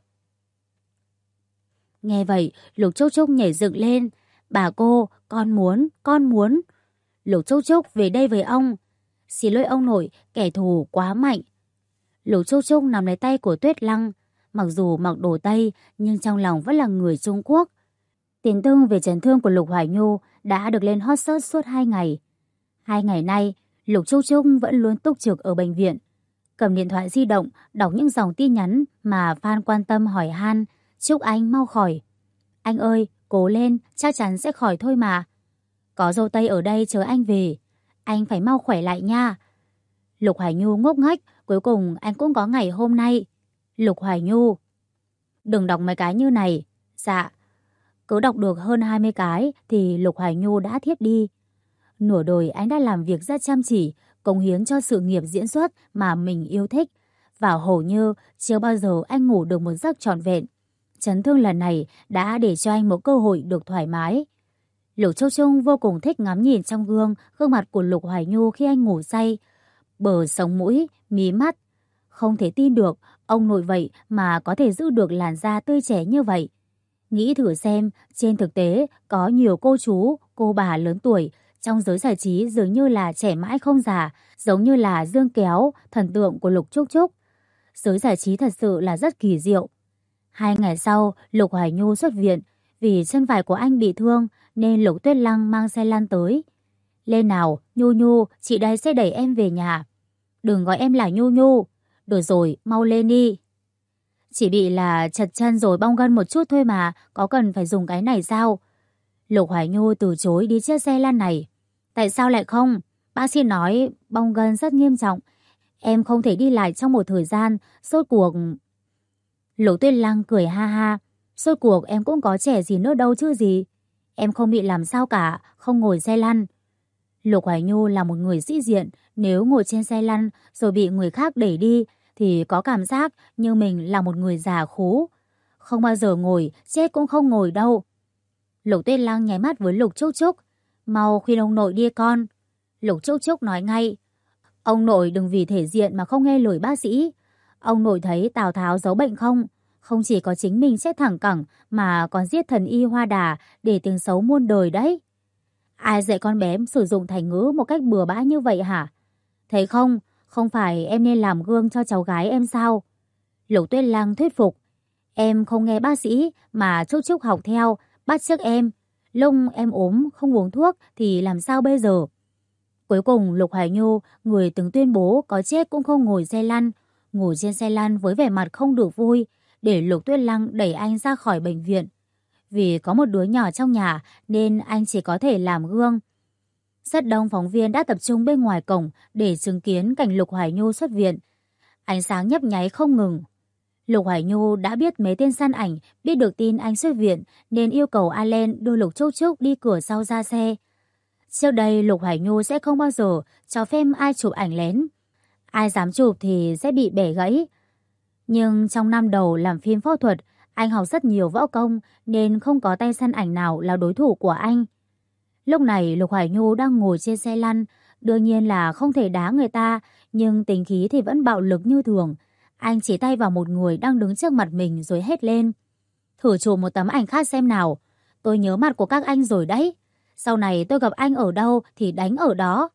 Nghe vậy, Lục Trúc Trúc nhảy dựng lên. Bà cô, con muốn. Lục Trúc Trúc về đây với ông. Xin lỗi ông nội, kẻ thù quá mạnh. Lục Trúc Trúc nắm lấy tay của Tuyết Lăng. Mặc dù mặc đồ Tây, nhưng trong lòng vẫn là người Trung Quốc. Tin tức về chấn thương của Lục Hoài Nhu đã được lên hot search suốt 2 ngày. 2 ngày nay, Lục Trúc Trúc vẫn luôn túc trực ở bệnh viện. Cầm điện thoại di động, đọc những dòng tin nhắn mà fan quan tâm hỏi han. Chúc anh mau khỏi. Anh ơi, cố lên, chắc chắn sẽ khỏi thôi mà. Có dâu tây ở đây chờ anh về. Anh phải mau khỏe lại nha. Lục Hoài Nhu ngốc nghếch, cuối cùng anh cũng có ngày hôm nay. Lục Hoài Nhu. Đừng đọc mấy cái như này. Dạ. Cứ đọc được hơn 20 cái thì Lục Hoài Nhu đã thiếp đi. Nửa đời anh đã làm việc rất chăm chỉ, cống hiến cho sự nghiệp diễn xuất mà mình yêu thích. Và hầu như chưa bao giờ anh ngủ được một giấc trọn vẹn. Chấn thương lần này đã để cho anh một cơ hội được thoải mái. Lục Châu Trung vô cùng thích ngắm nhìn trong gương gương mặt của Lục Hoài Nhu khi anh ngủ say. Bờ sống mũi, mí mắt. Không thể tin được, ông nội vậy mà có thể giữ được làn da tươi trẻ như vậy. Nghĩ thử xem, trên thực tế có nhiều cô chú, cô bà lớn tuổi trong giới giải trí dường như là trẻ mãi không già, giống như là Dương Kéo, thần tượng của Lục Trúc Trúc. Giới giải trí thật sự là rất kỳ diệu. 2 ngày sau, Lục Hoài Nhu xuất viện. Vì chân phải của anh bị thương nên Lục Tuyết Lăng mang xe lăn tới. Lên nào, Nhu Nhu, chị đây sẽ đẩy em về nhà. Đừng gọi em là Nhu Nhu. Được rồi, mau lên đi. Chỉ bị là chật chân rồi bong gân một chút thôi mà, có cần phải dùng cái này sao? Lục Hoài Nhu từ chối đi chiếc xe lăn này. Tại sao lại không? Bác sĩ nói bong gân rất nghiêm trọng. Em không thể đi lại trong một thời gian, rốt cuộc... Lục Tuyết Lăng cười ha ha. Rốt cuộc em cũng có trẻ gì nữa đâu chứ gì. Em không bị làm sao cả, không ngồi xe lăn. Lục Hoài Nhu là một người sĩ diện. Nếu ngồi trên xe lăn rồi bị người khác đẩy đi thì có cảm giác như mình là một người già khú. Không bao giờ ngồi, chết cũng không ngồi đâu. Lục Tuyết Lăng nháy mắt với Lục Trúc Trúc. Mau khuyên ông nội đi con. Lục Trúc Trúc nói ngay. Ông nội đừng vì thể diện mà không nghe lời bác sĩ. Ông nội thấy Tào Tháo giấu bệnh không? Không chỉ có chính mình chết thẳng cẳng mà còn giết thần y Hoa Đà để tiếng xấu muôn đời đấy. Ai dạy con bé sử dụng thành ngữ một cách bừa bãi như vậy hả? Thấy không, không phải em nên làm gương cho cháu gái em sao? Lục Tuyết Lăng thuyết phục. Em không nghe bác sĩ mà Trúc Trúc học theo, bắt chước em. Lúc em ốm không uống thuốc thì làm sao bây giờ? Cuối cùng Lục Hải Nhu, người từng tuyên bố có chết cũng không ngồi xe lăn, ngồi trên xe lăn với vẻ mặt không được vui, để Lục Tuyết Lăng đẩy anh ra khỏi bệnh viện. Vì có một đứa nhỏ trong nhà nên anh chỉ có thể làm gương. Rất đông phóng viên đã tập trung bên ngoài cổng để chứng kiến cảnh Lục Hải Nhu xuất viện. Ánh sáng nhấp nháy không ngừng. Lục Hải Nhu đã biết mấy tên săn ảnh biết được tin anh xuất viện nên yêu cầu Allen đưa Lục Trúc Trúc đi cửa sau ra xe. Trước đây Lục Hải Nhu sẽ không bao giờ cho phép ai chụp ảnh lén. Ai dám chụp thì sẽ bị bẻ gãy. Nhưng trong năm đầu làm phim phẫu thuật, anh học rất nhiều võ công nên không có tay săn ảnh nào là đối thủ của anh. Lúc này Lục Hải Nhu đang ngồi trên xe lăn, đương nhiên là không thể đá người ta, nhưng tính khí thì vẫn bạo lực như thường. Anh chỉ tay vào một người đang đứng trước mặt mình rồi hét lên. Thử chụp một tấm ảnh khác xem nào. Tôi nhớ mặt của các anh rồi đấy. Sau này tôi gặp anh ở đâu thì đánh ở đó.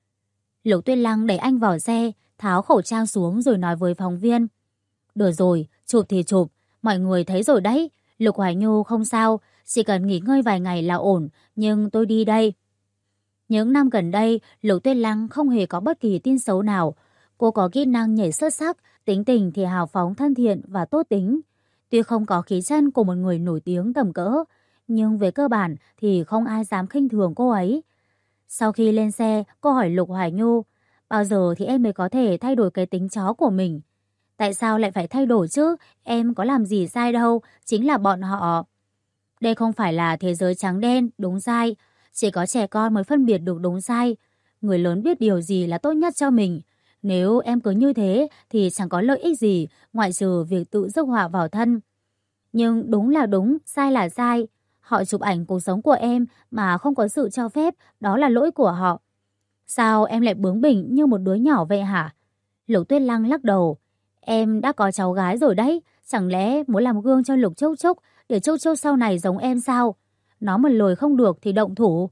Lục Tuyết Lăng đẩy anh vào xe, tháo khẩu trang xuống rồi nói với phóng viên. Được rồi, chụp thì chụp. Mọi người thấy rồi đấy. Lục Hải Nhu không sao, chỉ cần nghỉ ngơi vài ngày là ổn, nhưng tôi đi đây. Những năm gần đây, Lục Tuyết Lăng không hề có bất kỳ tin xấu nào. Cô có kỹ năng nhảy xuất sắc, tính tình thì hào phóng thân thiện và tốt tính. Tuy không có khí chất của một người nổi tiếng tầm cỡ, nhưng về cơ bản thì không ai dám khinh thường cô ấy. Sau khi lên xe, cô hỏi Lục Hải Nhu, bao giờ thì em mới có thể thay đổi cái tính chó của mình? Tại sao lại phải thay đổi chứ? Em có làm gì sai đâu, chính là bọn họ. Đây không phải là thế giới trắng đen, đúng sai. Chỉ có trẻ con mới phân biệt được đúng sai. Người lớn biết điều gì là tốt nhất cho mình. Nếu em cứ như thế thì chẳng có lợi ích gì ngoại trừ việc tự rước họa vào thân. Nhưng đúng là đúng, sai là sai. Họ chụp ảnh cuộc sống của em mà không có sự cho phép, đó là lỗi của họ. Sao em lại bướng bỉnh như một đứa nhỏ vậy hả? Lục Tuyết Lăng lắc đầu. Em đã có cháu gái rồi đấy, chẳng lẽ muốn làm gương cho Lục Trúc Trúc để Trúc Trúc sau này giống em sao? Nó mà lồi không được thì động thủ.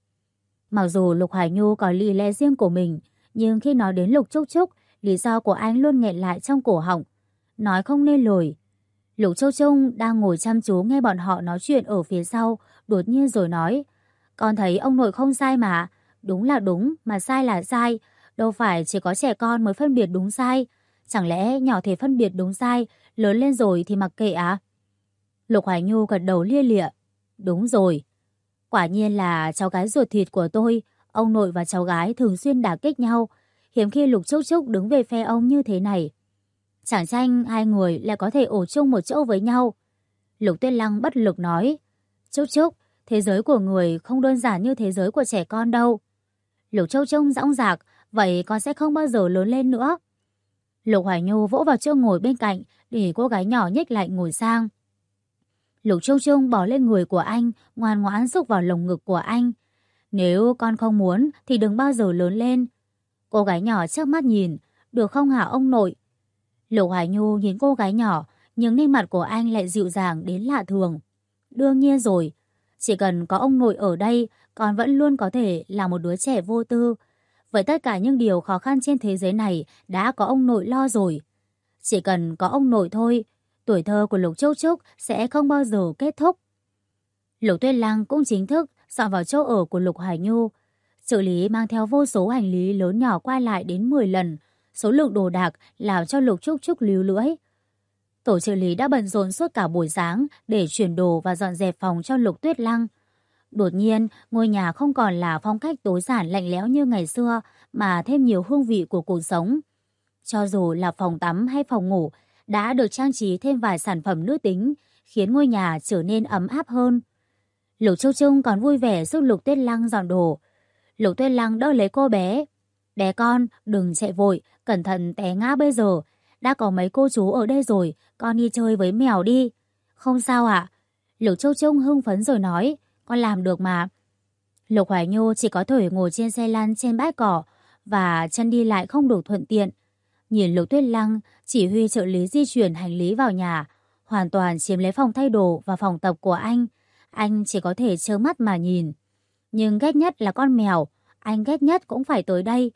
Mặc dù Lục Hải Nhu có lý lẽ riêng của mình, nhưng khi nói đến Lục Trúc Trúc, lý do của anh luôn nghẹn lại trong cổ họng. Nói không nên lời. Lục Châu Trung đang ngồi chăm chú nghe bọn họ nói chuyện ở phía sau, đột nhiên rồi nói. Con thấy ông nội không sai mà. Đúng là đúng, mà sai là sai. Đâu phải chỉ có trẻ con mới phân biệt đúng sai. Chẳng lẽ nhỏ thể phân biệt đúng sai, lớn lên rồi thì mặc kệ à? Lục Hải Nhu gật đầu lia lịa. Đúng rồi. Quả nhiên là cháu gái ruột thịt của tôi. Ông nội và cháu gái thường xuyên đả kích nhau. Hiếm khi Lục Trúc Trúc đứng về phe ông như thế này. Chẳng tranh hai người lại có thể ở chung một chỗ với nhau. Lục Tuyết Lăng bất lực nói. Trúc Trúc, thế giới của người không đơn giản như thế giới của trẻ con đâu. Lục Châu Trung dõng dạc, vậy con sẽ không bao giờ lớn lên nữa. Lục Hoài Nhu vỗ vào chỗ ngồi bên cạnh để cô gái nhỏ nhích lại ngồi sang. Lục Châu Trung bỏ lên người của anh, ngoan ngoãn rúc vào lồng ngực của anh. Nếu con không muốn thì đừng bao giờ lớn lên. Cô gái nhỏ chớp mắt nhìn, được không hả ông nội? Lục Hoài Nhu nhìn cô gái nhỏ, nhưng nét mặt của anh lại dịu dàng đến lạ thường. Đương nhiên rồi, chỉ cần có ông nội ở đây, con vẫn luôn có thể là một đứa trẻ vô tư. Với tất cả những điều khó khăn trên thế giới này đã có ông nội lo rồi. Chỉ cần có ông nội thôi, tuổi thơ của Lục Trúc Trúc sẽ không bao giờ kết thúc. Lục Tuyết Lăng cũng chính thức dọn vào chỗ ở của Lục Hải Nhu. Trợ lý mang theo vô số hành lý lớn nhỏ qua lại đến 10 lần. Số lượng đồ đạc làm cho Lục Trúc Trúc líu lưỡi. Tổ trợ lý đã bận rộn suốt cả buổi sáng để chuyển đồ và dọn dẹp phòng cho Lục Tuyết Lăng. Đột nhiên, ngôi nhà không còn là phong cách tối giản lạnh lẽo như ngày xưa, mà thêm nhiều hương vị của cuộc sống. Cho dù là phòng tắm hay phòng ngủ, đã được trang trí thêm vài sản phẩm nữ tính, khiến ngôi nhà trở nên ấm áp hơn. Lục Châu Trung còn vui vẻ giúp Lục Tuyết Lăng dọn đồ. Lục Tuyết Lăng đỡ lấy cô bé. Bé con, đừng chạy vội, cẩn thận té ngã bây giờ. Đã có mấy cô chú ở đây rồi, con đi chơi với mèo đi. Không sao ạ. Lục Châu Trung hưng phấn rồi nói, con làm được mà. Lục Hoài Nhu chỉ có thể ngồi trên xe lăn trên bãi cỏ và chân đi lại không đủ thuận tiện. Nhìn Lục Tuyết Lăng chỉ huy trợ lý di chuyển hành lý vào nhà, hoàn toàn chiếm lấy phòng thay đồ và phòng tập của anh chỉ có thể trơ mắt mà nhìn. Nhưng ghét nhất là con mèo, anh ghét nhất cũng phải tới đây.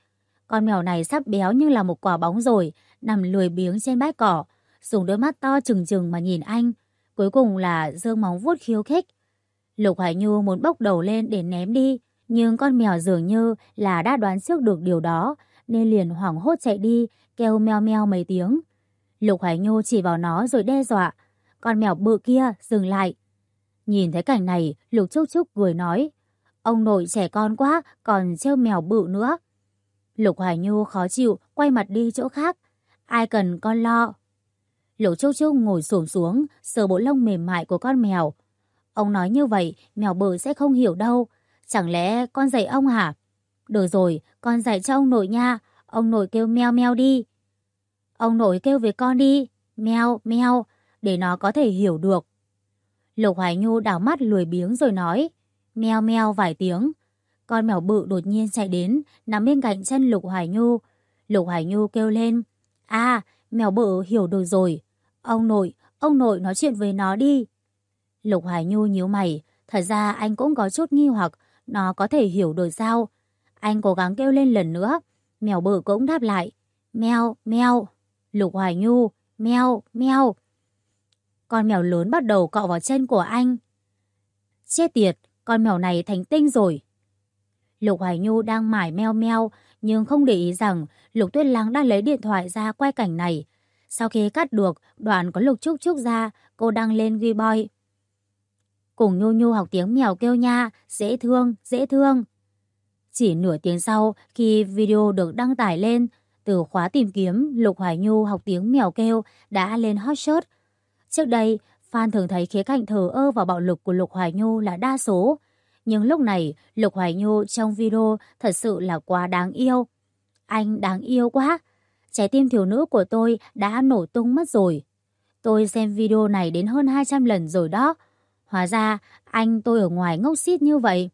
Con mèo này sắp béo như là một quả bóng rồi, nằm lười biếng trên bãi cỏ, dùng đôi mắt to trừng trừng mà nhìn anh. Cuối cùng là giương móng vuốt khiêu khích. Lục Hoài Nhu muốn bốc đầu lên để ném đi, nhưng con mèo dường như là đã đoán trước được điều đó, nên liền hoảng hốt chạy đi, kêu meo meo mấy tiếng. Lục Hoài Nhu chỉ vào nó rồi đe dọa. Con mèo bự kia, dừng lại. Nhìn thấy cảnh này, Lục Trúc Trúc cười nói. Ông nội trẻ con quá, còn trêu mèo bự nữa. Lục Hoài Nhu khó chịu, quay mặt đi chỗ khác. Ai cần con lo. Lục Trúc Trúc ngồi xổm xuống, sờ bộ lông mềm mại của con mèo. Ông nói như vậy, mèo bự sẽ không hiểu đâu. Chẳng lẽ con dạy ông hả? Được rồi, con dạy cho ông nội nha. Ông nội kêu meo meo đi. Ông nội kêu với con đi. Meo, meo, để nó có thể hiểu được. Lục Hoài Nhu đảo mắt lười biếng rồi nói. Meo meo vài tiếng. Con mèo bự đột nhiên chạy đến, nằm bên cạnh chân Lục Hoài Nhu. Lục Hoài Nhu kêu lên. À, mèo bự hiểu được rồi. Ông nội nói chuyện với nó đi. Lục Hoài Nhu nhíu mày. Thật ra anh cũng có chút nghi hoặc, nó có thể hiểu được sao? Anh cố gắng kêu lên lần nữa. Mèo bự cũng đáp lại. Meo, meo. Lục Hoài Nhu, meo, meo. Con mèo lớn bắt đầu cọ vào chân của anh. Chết tiệt, con mèo này thành tinh rồi. Lục Hoài Nhu đang mải meo meo, nhưng không để ý rằng Lục Tuyết Lăng đang lấy điện thoại ra quay cảnh này. Sau khi cắt được đoạn có Lục Trúc Trúc ra, cô đăng lên Gboy. Cùng Nhu Nhu học tiếng mèo kêu nha, dễ thương, dễ thương. Chỉ nửa tiếng sau, khi video được đăng tải lên, từ khóa tìm kiếm Lục Hoài Nhu học tiếng mèo kêu đã lên hot search. Trước đây, fan thường thấy khía cạnh thờ ơ và bạo lực của Lục Hoài Nhu là đa số. Nhưng lúc này, Lục Hoài Nhu trong video thật sự là quá đáng yêu. Anh đáng yêu quá. Trái tim thiếu nữ của tôi đã nổ tung mất rồi. Tôi xem video này đến hơn 200 lần rồi đó. Hóa ra, anh tôi ở ngoài ngốc xít như vậy.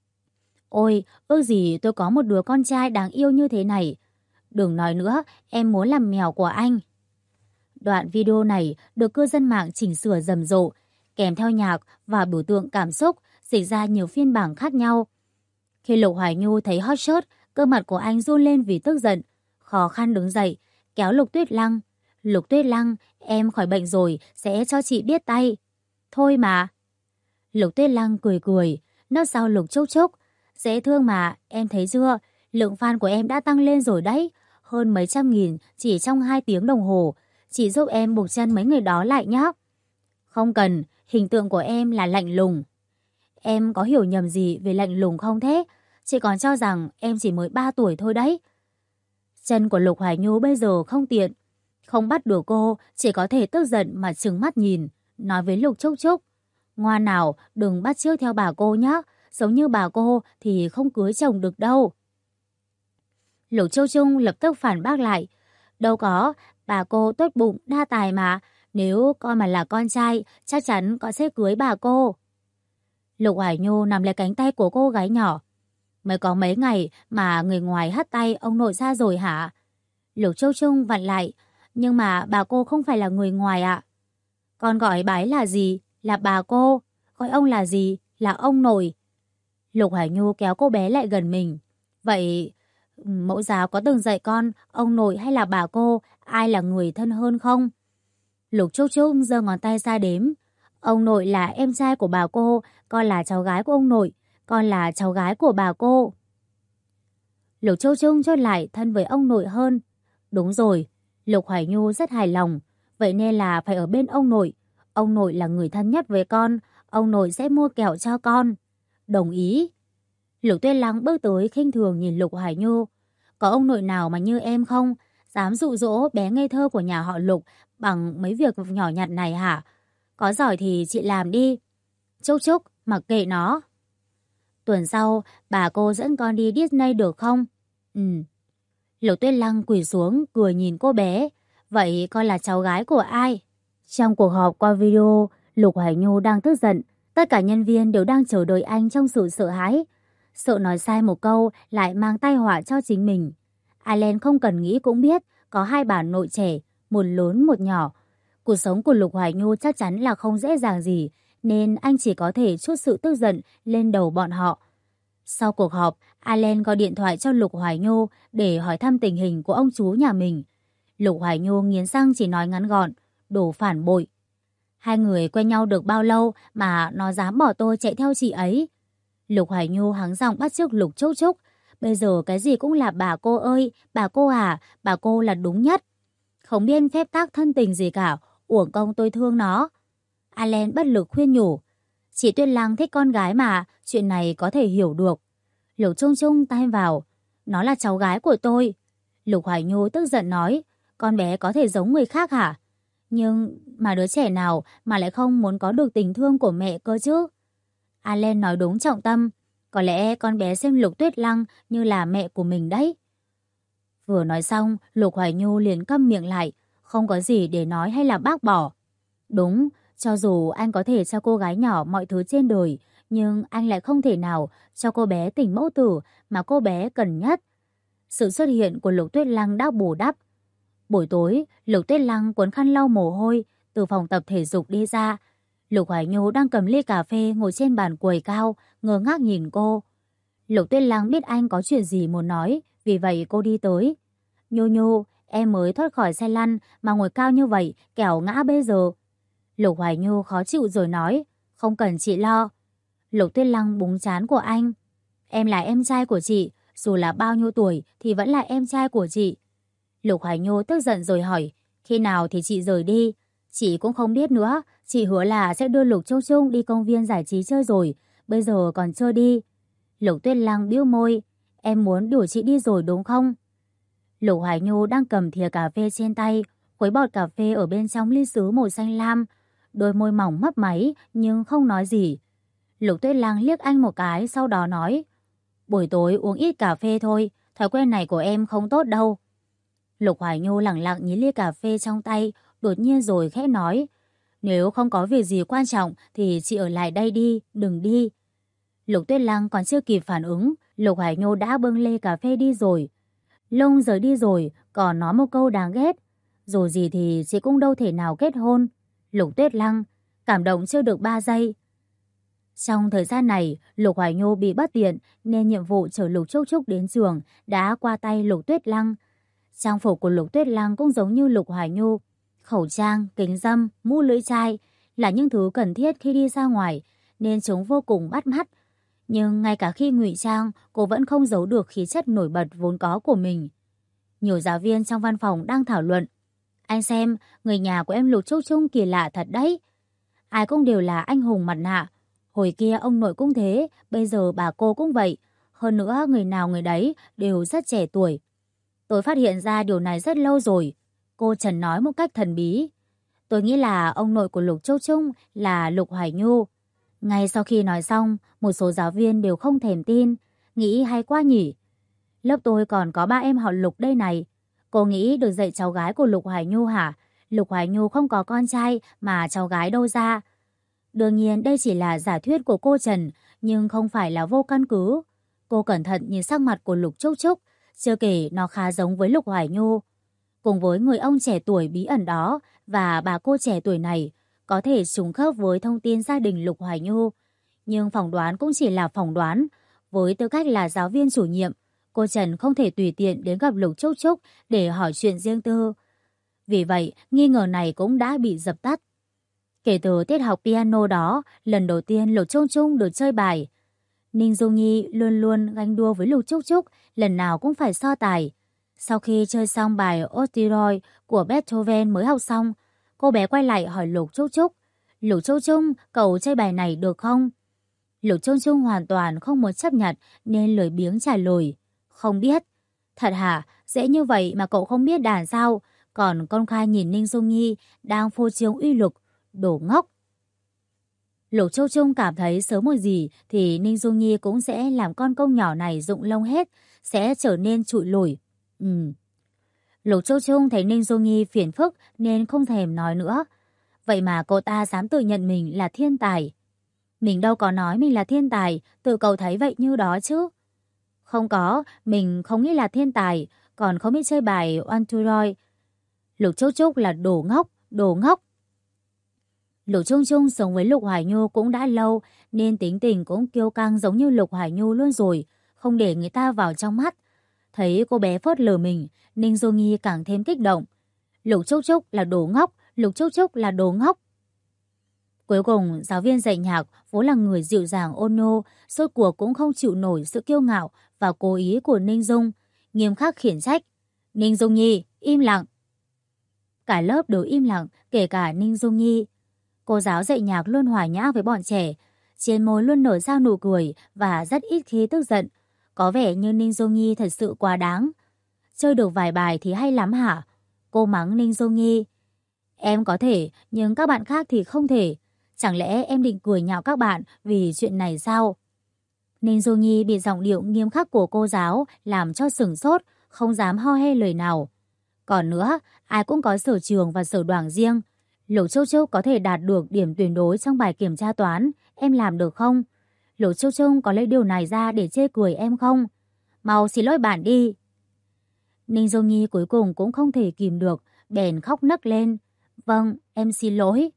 Ôi, ước gì tôi có một đứa con trai đáng yêu như thế này. Đừng nói nữa, em muốn làm mèo của anh. Đoạn video này được cư dân mạng chỉnh sửa rầm rộ, kèm theo nhạc và biểu tượng cảm xúc, dịch ra nhiều phiên bản khác nhau. Khi Lục Hoài Nhu thấy hot search, cơ mặt của anh run lên vì tức giận, khó khăn đứng dậy, kéo Lục Tuyết Lăng. Lục Tuyết Lăng, em khỏi bệnh rồi, sẽ cho chị biết tay. Thôi mà. Lục Tuyết Lăng cười cười, nấp sau Lục Trúc Trúc. Dễ thương mà, em thấy chưa? Lượng fan của em đã tăng lên rồi đấy. Hơn mấy trăm nghìn chỉ trong 2 tiếng đồng hồ. Chị giúp em buộc chân mấy người đó lại nhé. Không cần, hình tượng của em là lạnh lùng. Em có hiểu nhầm gì về lạnh lùng không thế? Chị còn cho rằng em chỉ mới 3 tuổi thôi đấy. Chân của Lục Hoài Nhu bây giờ không tiện. Không bắt được cô, chỉ có thể tức giận mà trừng mắt nhìn. Nói với Lục Trúc Trúc. Ngoan nào, đừng bắt chước theo bà cô nhé. Giống như bà cô thì không cưới chồng được đâu. Lục Châu Trung lập tức phản bác lại. Đâu có, bà cô tốt bụng, đa tài mà. Nếu con mà là con trai, chắc chắn con sẽ cưới bà cô. Lục Hoài Nhu nằm lấy cánh tay của cô gái nhỏ. Mới có mấy ngày mà người ngoài hất tay ông nội ra rồi hả? Lục Châu Trung vặn lại. Nhưng mà bà cô không phải là người ngoài ạ. Con gọi bà ấy là gì? Là bà cô. Gọi ông là gì? Là ông nội. Lục Hoài Nhu kéo cô bé lại gần mình. Vậy mẫu giáo có từng dạy con ông nội hay là bà cô ai là người thân hơn không? Lục Trúc Trúc giơ ngón tay ra đếm. Ông nội là em trai của bà cô, con là cháu gái của ông nội, con là cháu gái của bà cô. Lục Trúc Trúc chốt lại thân với ông nội hơn. Đúng rồi, Lục Hoài Nhu rất hài lòng. Vậy nên là phải ở bên ông nội. Ông nội là người thân nhất với con, ông nội sẽ mua kẹo cho con. Đồng ý. Lục Tuyết Lăng bước tới khinh thường nhìn Lục Hoài Nhu. Có ông nội nào mà như em không? Dám dụ dỗ bé ngây thơ của nhà họ Lục bằng mấy việc nhỏ nhặt này hả? Có giỏi thì chị làm đi. Trúc Trúc, mặc kệ nó. Tuần sau, bà cô dẫn con đi Disney được không? Ừ. Lục Tuyết Lăng quỳ xuống, cười nhìn cô bé. Vậy con là cháu gái của ai? Trong cuộc họp qua video, Lục Hoài Nhu đang tức giận. Tất cả nhân viên đều đang chờ đợi anh trong sự sợ hãi. Sợ nói sai một câu lại mang tai họa cho chính mình. Ireland không cần nghĩ cũng biết có 2 bà nội trẻ, một lớn một nhỏ. Cuộc sống của Lục Hoài Nhu chắc chắn là không dễ dàng gì, nên anh chỉ có thể trút sự tức giận lên đầu bọn họ. Sau cuộc họp, Allen gọi điện thoại cho Lục Hoài Nhô để hỏi thăm tình hình của ông chú nhà mình. Lục Hoài Nhô nghiến răng chỉ nói ngắn gọn, đồ phản bội. Hai người quen nhau được bao lâu mà nó dám bỏ tôi chạy theo chị ấy? Lục Hoài Nhô hắng giọng bắt chước Lục Trúc Trúc. Bây giờ cái gì cũng là bà cô ơi, bà cô à, bà cô là đúng nhất. Không biết phép tắc thân tình gì cả, uổng công tôi thương nó. Allen bất lực khuyên nhủ. Chị Tuyết Lăng thích con gái mà, chuyện này có thể hiểu được. Lục Trung Trung tay vào. Nó là cháu gái của tôi. Lục Hoài Nhô tức giận nói. Con bé có thể giống người khác hả? Nhưng mà đứa trẻ nào mà lại không muốn có được tình thương của mẹ cơ chứ? Allen nói đúng trọng tâm. Có lẽ con bé xem Lục Tuyết Lăng như là mẹ của mình đấy. Vừa nói xong, Lục Hoài Nhu liền câm miệng lại, không có gì để nói hay là bác bỏ. Đúng, cho dù anh có thể cho cô gái nhỏ mọi thứ trên đời, nhưng anh lại không thể nào cho cô bé tình mẫu tử mà cô bé cần nhất. Sự xuất hiện của Lục Tuyết Lăng đã bù đắp. Buổi tối, Lục Tuyết Lăng cuốn khăn lau mồ hôi từ phòng tập thể dục đi ra. Lục Hoài Nhu đang cầm ly cà phê ngồi trên bàn quầy cao, ngơ ngác nhìn cô. Lục Tuyết Lăng biết anh có chuyện gì muốn nói, vì vậy cô đi tới. Nhu Nhu, em mới thoát khỏi xe lăn mà ngồi cao như vậy, kẻo ngã bây giờ. Lục Hoài Nhu khó chịu rồi nói, không cần chị lo. Lục Tuyết Lăng búng trán của anh. Em là em trai của chị, dù là bao nhiêu tuổi thì vẫn là em trai của chị. Lục Hoài Nhu tức giận rồi hỏi, khi nào thì chị rời đi? Chị cũng không biết nữa, chị hứa là sẽ đưa Lục Trung Trung đi công viên giải trí chơi rồi, bây giờ còn chưa đi. Lục Tuyết Lăng bĩu môi, em muốn đuổi chị đi rồi đúng không? Lục Hoài Nhu đang cầm thìa cà phê trên tay, khuấy bọt cà phê ở bên trong ly sứ màu xanh lam, đôi môi mỏng mấp máy nhưng không nói gì. Lục Tuyết Lăng liếc anh một cái, sau đó nói, buổi tối uống ít cà phê thôi, thói quen này của em không tốt đâu. Lục Hoài Nhu lẳng lặng nhìn ly cà phê trong tay, đột nhiên rồi khẽ nói, nếu không có việc gì quan trọng thì chị ở lại đây đi, đừng đi. Lục Tuyết Lăng còn chưa kịp phản ứng, Lục Hoài Nhu đã bưng ly cà phê đi rồi. Lông rời đi rồi, còn nói một câu đáng ghét. Dù gì thì chị cũng đâu thể nào kết hôn. Lục Tuyết Lăng, cảm động chưa được 3 giây. Trong thời gian này, Lục Hoài Nhu bị bất tiện nên nhiệm vụ chở Lục Trúc Trúc đến trường đã qua tay Lục Tuyết Lăng. Trang phục của Lục Tuyết Lăng cũng giống như Lục Hoài Nhu. Khẩu trang, kính râm, mũ lưỡi chai là những thứ cần thiết khi đi ra ngoài nên chúng vô cùng bắt mắt. Nhưng ngay cả khi ngụy trang, cô vẫn không giấu được khí chất nổi bật vốn có của mình. Nhiều giáo viên trong văn phòng đang thảo luận. Anh xem, người nhà của em Lục Trúc Trung kỳ lạ thật đấy. Ai cũng đều là anh hùng mặt nạ. Hồi kia ông nội cũng thế, bây giờ bà cô cũng vậy. Hơn nữa, người nào người đấy đều rất trẻ tuổi. Tôi phát hiện ra điều này rất lâu rồi. Cô Trần nói một cách thần bí. Tôi nghĩ là ông nội của Lục Trúc Trung là Lục Hoài Nhu. Ngay sau khi nói xong, một số giáo viên đều không thèm tin, nghĩ hay quá nhỉ. Lớp tôi còn có 3 em họ Lục đây này. Cô nghĩ được dạy cháu gái của Lục Hoài Nhu hả? Lục Hoài Nhu không có con trai mà cháu gái đâu ra. Đương nhiên đây chỉ là giả thuyết của cô Trần, nhưng không phải là vô căn cứ. Cô cẩn thận nhìn sắc mặt của Lục Trúc Trúc, chưa kể nó khá giống với Lục Hoài Nhu. Cùng với người ông trẻ tuổi bí ẩn đó và bà cô trẻ tuổi này, có thể trùng khớp với thông tin gia đình Lục Hoài Nhu. Nhưng phỏng đoán cũng chỉ là phỏng đoán. Với tư cách là giáo viên chủ nhiệm, cô Trần không thể tùy tiện đến gặp Lục Trúc Trúc để hỏi chuyện riêng tư. Vì vậy, nghi ngờ này cũng đã bị dập tắt. Kể từ tiết học piano đó, lần đầu tiên Lục Trung Trung được chơi bài. Ninh Dung Nhi luôn luôn ganh đua với Lục Trúc Trúc, lần nào cũng phải so tài. Sau khi chơi xong bài Osteroi của Beethoven mới học xong, cô bé quay lại hỏi Lục Trúc Trúc, Lục Trúc Trúc, cậu chơi bài này được không? Lục Trúc Trúc hoàn toàn không muốn chấp nhận nên lười biếng trả lời, không biết. Thật hả? Dễ như vậy mà cậu không biết đàn sao? Còn công khai nhìn Ninh Dung Nhi đang phô trương uy lực, đồ ngốc. Lục Trúc Trúc cảm thấy sớm một gì thì Ninh Dung Nhi cũng sẽ làm con công nhỏ này rụng lông hết, sẽ trở nên trụi lủi. Lục Trúc Trúc thấy Ninh Dung Nhi phiền phức nên không thèm nói nữa. Vậy mà cô ta dám tự nhận mình là thiên tài. Mình đâu có nói mình là thiên tài, tự cậu thấy vậy như đó chứ. Không có, mình không nghĩ là thiên tài, còn không biết chơi bài One to Roy. Lục Trúc Trúc là đồ ngốc, đồ ngốc. Lục Trung Trung sống với Lục Hoài Nhu cũng đã lâu nên tính tình cũng kiêu căng giống như Lục Hoài Nhu luôn rồi, không để người ta vào trong mắt. Thấy cô bé phớt lờ mình, Ninh Du Nghi càng thêm kích động. Lục Trúc Trúc là đồ ngốc, Lục Trúc Trúc là đồ ngốc. Cuối cùng, giáo viên dạy nhạc vốn là người dịu dàng ôn nhu, rốt cuộc cũng không chịu nổi sự kiêu ngạo và cố ý của Ninh Dung, nghiêm khắc khiển trách. Ninh Dung Nhi, im lặng. Cả lớp đều im lặng, kể cả Ninh Dung Nhi. Cô giáo dạy nhạc luôn hòa nhã với bọn trẻ, trên môi luôn nở ra nụ cười và rất ít khi tức giận. Có vẻ như Ninh Dung Nhi thật sự quá đáng. Chơi được vài bài thì hay lắm hả? Cô mắng Ninh Dung Nhi. Em có thể, nhưng các bạn khác thì không thể. Chẳng lẽ em định cười nhạo các bạn vì chuyện này sao? Ninh Du Nhi bị giọng điệu nghiêm khắc của cô giáo làm cho sửng sốt, không dám ho he lời nào. Còn nữa, ai cũng có sở trường và sở đoản riêng. Lục Trúc Trúc có thể đạt được điểm tuyệt đối trong bài kiểm tra toán, em làm được không? Lục Trúc Trúc có lấy điều này ra để chê cười em không? Mau xin lỗi bạn đi. Ninh Du Nhi cuối cùng cũng không thể kìm được, bèn khóc nấc lên. Vâng, em xin lỗi.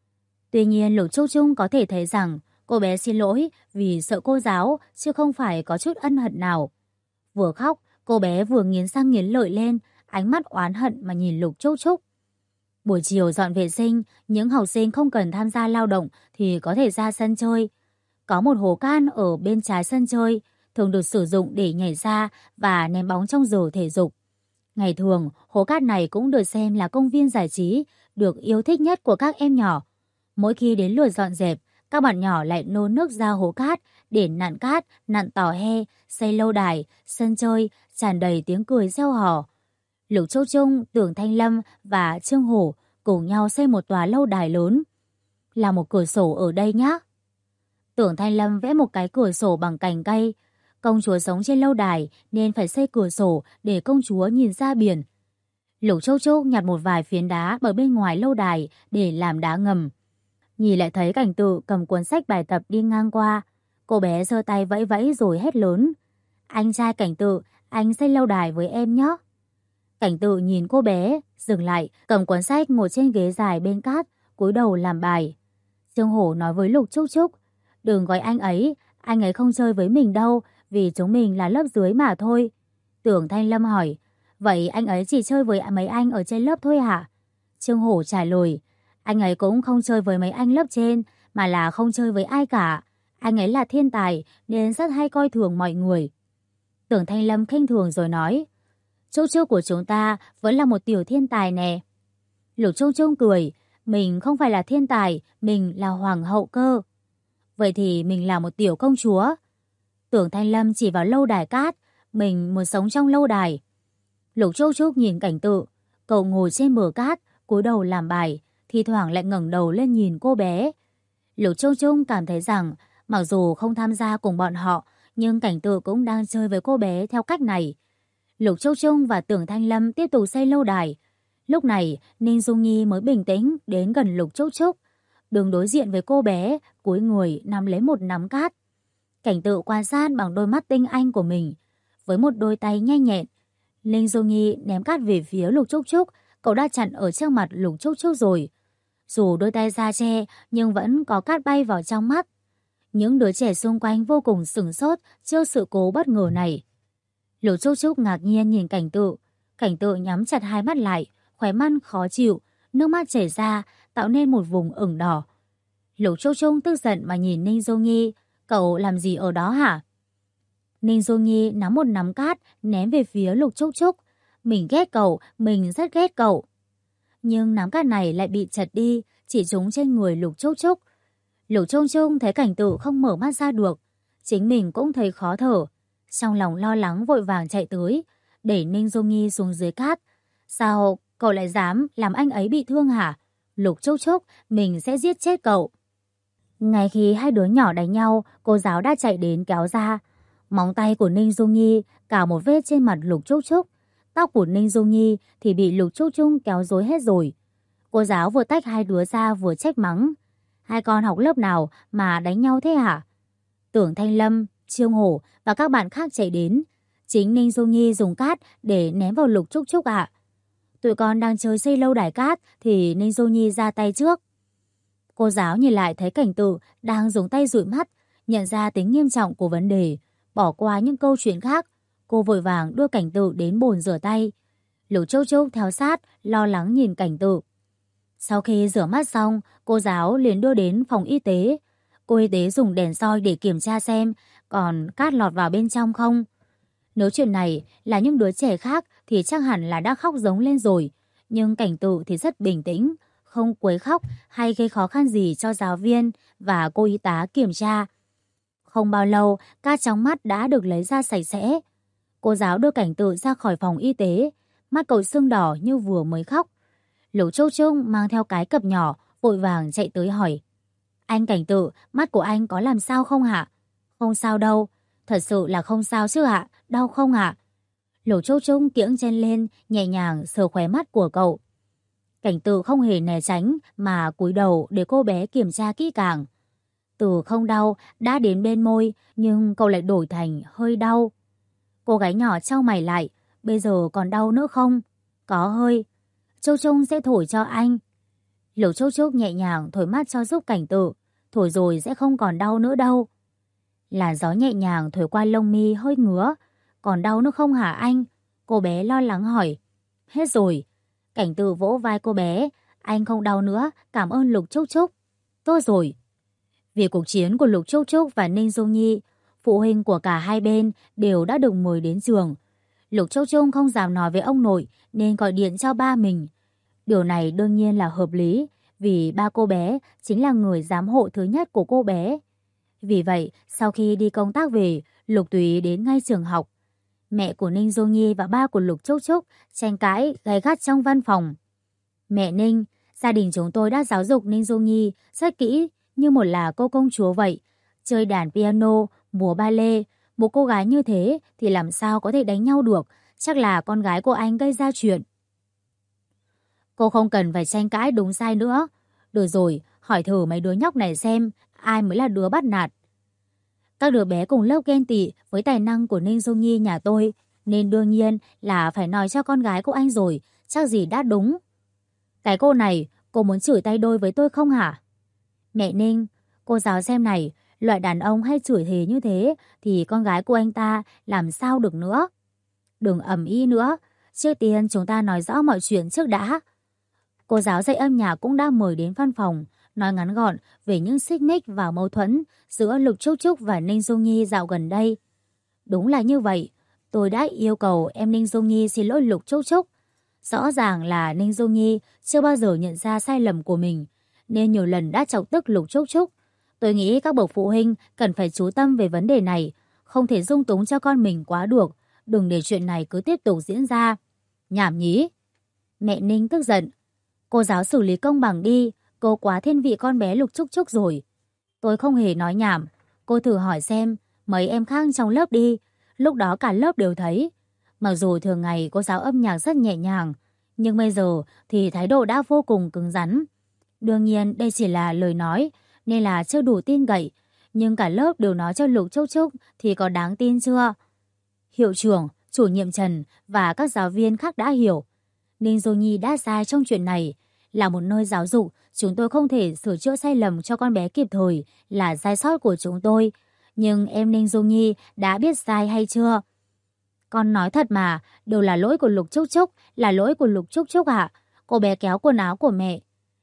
Tuy nhiên Lục Trúc Trúc có thể thấy rằng cô bé xin lỗi vì sợ cô giáo chứ không phải có chút ân hận nào. Vừa khóc, cô bé vừa nghiến răng nghiến lợi lên, ánh mắt oán hận mà nhìn Lục Trúc Trúc. Buổi chiều dọn vệ sinh, những học sinh không cần tham gia lao động thì có thể ra sân chơi. Có một hố can ở bên trái sân chơi, thường được sử dụng để nhảy ra và ném bóng trong giờ thể dục. Ngày thường, hố cát này cũng được xem là công viên giải trí, được yêu thích nhất của các em nhỏ. Mỗi khi đến lượt dọn dẹp, các bạn nhỏ lại nôn nước ra hố cát để nặn cát, nặn tò he, xây lâu đài, sân chơi, tràn đầy tiếng cười reo hò. Lục Châu Trung, Tưởng Thanh Lâm và Trương Hổ cùng nhau xây một tòa lâu đài lớn. Là một cửa sổ ở đây nhé. Tưởng Thanh Lâm vẽ một cái cửa sổ bằng cành cây. Công chúa sống trên lâu đài nên phải xây cửa sổ để công chúa nhìn ra biển. Lục Châu Trúc nhặt một vài phiến đá ở bên ngoài lâu đài để làm đá ngầm. Nhìn lại thấy Cảnh Tự cầm cuốn sách bài tập đi ngang qua. Cô bé giơ tay vẫy vẫy rồi hét lớn. Anh trai Cảnh Tự, anh xây lâu đài với em nhé. Cảnh Tự nhìn cô bé, dừng lại, cầm cuốn sách ngồi trên ghế dài bên cát, cúi đầu làm bài. Trương Hổ nói với Lục Trúc Trúc, đừng gọi anh ấy không chơi với mình đâu, vì chúng mình là lớp dưới mà thôi. Tưởng Thanh Lâm hỏi, vậy anh ấy chỉ chơi với mấy anh ở trên lớp thôi hả? Trương Hổ trả lời, anh ấy cũng không chơi với mấy anh lớp trên, mà là không chơi với ai cả. Anh ấy là thiên tài nên rất hay coi thường mọi người. Tưởng Thanh Lâm khinh thường rồi nói, Trúc Trúc của chúng ta vẫn là một tiểu thiên tài nè. Lục Trung Trung cười, mình không phải là thiên tài, mình là hoàng hậu cơ. Vậy thì mình là một tiểu công chúa. Tưởng Thanh Lâm chỉ vào lâu đài cát, mình muốn sống trong lâu đài. Lục Trúc Trúc nhìn Cảnh Tự, cậu ngồi trên bờ cát, cúi đầu làm bài, thi thoảng lại ngẩng đầu lên nhìn cô bé. Lục Trúc Trúc cảm thấy rằng, mặc dù không tham gia cùng bọn họ, nhưng Cảnh Tự cũng đang chơi với cô bé theo cách này. Lục Trúc Trúc và Tưởng Thanh Lâm tiếp tục xây lâu đài. Lúc này, Ninh Dung Nhi mới bình tĩnh đến gần Lục Trúc Trúc. Đứng đối diện với cô bé, cúi người nắm lấy một nắm cát. Cảnh Tự quan sát bằng đôi mắt tinh anh của mình. Với một đôi tay nhanh nhẹn, Ninh Dung Nhi ném cát về phía Lục Trúc Trúc. Cậu đã chặn ở trước mặt Lục Trúc Trúc rồi. Dù đôi tay da che, nhưng vẫn có cát bay vào trong mắt. Những đứa trẻ xung quanh vô cùng sửng sốt trước sự cố bất ngờ này. Lục Trúc Trúc ngạc nhiên nhìn Cảnh Tự. Cảnh Tự nhắm chặt hai mắt lại, khóe mắt khó chịu, nước mắt chảy ra, tạo nên một vùng ửng đỏ. Lục Trúc Trúc tức giận mà nhìn Ninh Du Nhi, cậu làm gì ở đó hả? Ninh Du Nhi nắm một nắm cát ném về phía Lục Trúc Trúc. Mình ghét cậu, mình rất ghét cậu. Nhưng nắm cát này lại bị chật đi, chỉ trúng trên người Lục Trúc Trúc. Lục Trúc Trúc thấy Cảnh Tự không mở mắt ra được, chính mình cũng thấy khó thở. Trong lòng lo lắng vội vàng chạy tới, đẩy Ninh Du Nhi xuống dưới cát. Sao cậu lại dám làm anh ấy bị thương hả? Lục Trúc Trúc, mình sẽ giết chết cậu. Ngay khi hai đứa nhỏ đánh nhau, cô giáo đã chạy đến kéo ra. Móng tay của Ninh Du Nhi cào một vết trên mặt Lục Trúc Trúc. Tóc của Ninh Du Nhi thì bị Lục Trúc Trúc kéo rối hết rồi. Cô giáo vừa tách hai đứa ra vừa trách mắng. Hai con học lớp nào mà đánh nhau thế hả? Tưởng Thanh Lâm, Trương Hổ và các bạn khác chạy đến. Chính Ninh Du Nhi dùng cát để ném vào Lục Trúc Trúc ạ. Tụi con đang chơi xây lâu đài cát thì Ninh Du Nhi ra tay trước. Cô giáo nhìn lại thấy Cảnh Tự đang dùng tay dụi mắt, nhận ra tính nghiêm trọng của vấn đề, bỏ qua những câu chuyện khác. Cô vội vàng đưa Cảnh Tự đến bồn rửa tay. Lục Trúc Trúc theo sát, lo lắng nhìn Cảnh Tự. Sau khi rửa mắt xong, cô giáo liền đưa đến phòng y tế. Cô y tế dùng đèn soi để kiểm tra xem còn cát lọt vào bên trong không. Nếu chuyện này là những đứa trẻ khác thì chắc hẳn là đã khóc giống lên rồi. Nhưng Cảnh Tự thì rất bình tĩnh, không quấy khóc hay gây khó khăn gì cho giáo viên và cô y tá kiểm tra. Không bao lâu, cát trong mắt đã được lấy ra sạch sẽ. Cô giáo đưa Cảnh Tự ra khỏi phòng y tế, mắt cậu sưng đỏ như vừa mới khóc. Lục Trúc Trúc mang theo cái cặp nhỏ, vội vàng chạy tới hỏi. Anh Cảnh Tự, mắt của anh có làm sao không hả? Không sao đâu, thật sự là không sao chứ ạ, đau không ạ? Lục Trúc Trúc kiễng chân lên, nhẹ nhàng sờ khóe mắt của cậu. Cảnh Tự không hề né tránh mà cúi đầu để cô bé kiểm tra kỹ càng. Từ không đau đã đến bên môi, nhưng cậu lại đổi thành hơi đau. Cô gái nhỏ chau mày lại, bây giờ còn đau nữa không? Có hơi. Trúc Trúc sẽ thổi cho anh. Lục Trúc Trúc nhẹ nhàng thổi mắt cho giúp Cảnh Tự, thổi rồi sẽ không còn đau nữa đâu. Làn gió nhẹ nhàng thổi qua lông mi hơi ngứa. Còn đau nữa không hả anh? Cô bé lo lắng hỏi. Hết rồi. Cảnh Tự vỗ vai cô bé. Anh không đau nữa, cảm ơn Lục Trúc Trúc. Tốt rồi. Vì cuộc chiến của Lục Trúc Trúc và Ninh Dung Nhi, phụ huynh của cả hai bên đều đã được mời đến trường. Lục Trúc Trúc không dám nói với ông nội nên gọi điện cho ba mình. Điều này đương nhiên là hợp lý, vì ba cô bé chính là người giám hộ thứ nhất của cô bé. Vì vậy, sau khi đi công tác về, Lục Tùy đến ngay trường học. Mẹ của Ninh Dung Nhi và ba của Lục Trúc Trúc tranh cãi gay gắt trong văn phòng. Mẹ Ninh, gia đình chúng tôi đã giáo dục Ninh Dung Nhi rất kỹ, như một là cô công chúa vậy. Chơi đàn piano, múa ba lê. Một cô gái như thế thì làm sao có thể đánh nhau được. Chắc là con gái của anh gây ra chuyện. Cô không cần phải tranh cãi đúng sai nữa. Được rồi, hỏi thử mấy đứa nhóc này xem ai mới là đứa bắt nạt. Các đứa bé cùng lớp ghen tị với tài năng của Ninh Dung Nhi nhà tôi, nên đương nhiên là phải nói cho con gái của anh rồi, chắc gì đã đúng. Cái cô này, cô muốn chửi tay đôi với tôi không hả? Mẹ Ninh, cô giáo xem này, loại đàn ông hay chửi thề như thế thì con gái của anh ta làm sao được nữa. Đừng ầm ĩ nữa, trước tiên chúng ta nói rõ mọi chuyện trước đã. Cô giáo dạy âm nhạc cũng đã mời đến văn phòng, nói ngắn gọn về những xích mích và mâu thuẫn giữa Lục Trúc Trúc và Ninh Dung Nhi dạo gần đây. Đúng là như vậy, tôi đã yêu cầu em Ninh Dung Nhi xin lỗi Lục Trúc Trúc. Rõ ràng là Ninh Dung Nhi chưa bao giờ nhận ra sai lầm của mình, nên nhiều lần đã chọc tức Lục Trúc Trúc. Tôi nghĩ các bậc phụ huynh cần phải chú tâm về vấn đề này, không thể dung túng cho con mình quá được, đừng để chuyện này cứ tiếp tục diễn ra. Nhảm nhí. Mẹ Ninh tức giận. Cô giáo xử lý công bằng đi, cô quá thiên vị con bé Lục Trúc Trúc rồi. Tôi không hề nói nhảm, cô thử hỏi xem mấy em khác trong lớp đi, lúc đó cả lớp đều thấy. Mặc dù thường ngày cô giáo âm nhạc rất nhẹ nhàng, nhưng bây giờ thì thái độ đã vô cùng cứng rắn. Đương nhiên đây chỉ là lời nói, nên là chưa đủ tin cậy, nhưng cả lớp đều nói cho Lục Trúc Trúc thì có đáng tin chưa? Hiệu trưởng, chủ nhiệm Trần và các giáo viên khác đã hiểu. Ninh Dung Nhi đã sai trong chuyện này. Là một nơi giáo dục, chúng tôi không thể sửa chữa sai lầm cho con bé kịp thời, là sai sót của chúng tôi. Nhưng em Ninh Dung Nhi đã biết sai hay chưa? Con nói thật mà, đều là lỗi của Lục Trúc Trúc, là lỗi của Lục Trúc Trúc ạ. Cô bé kéo quần áo của mẹ.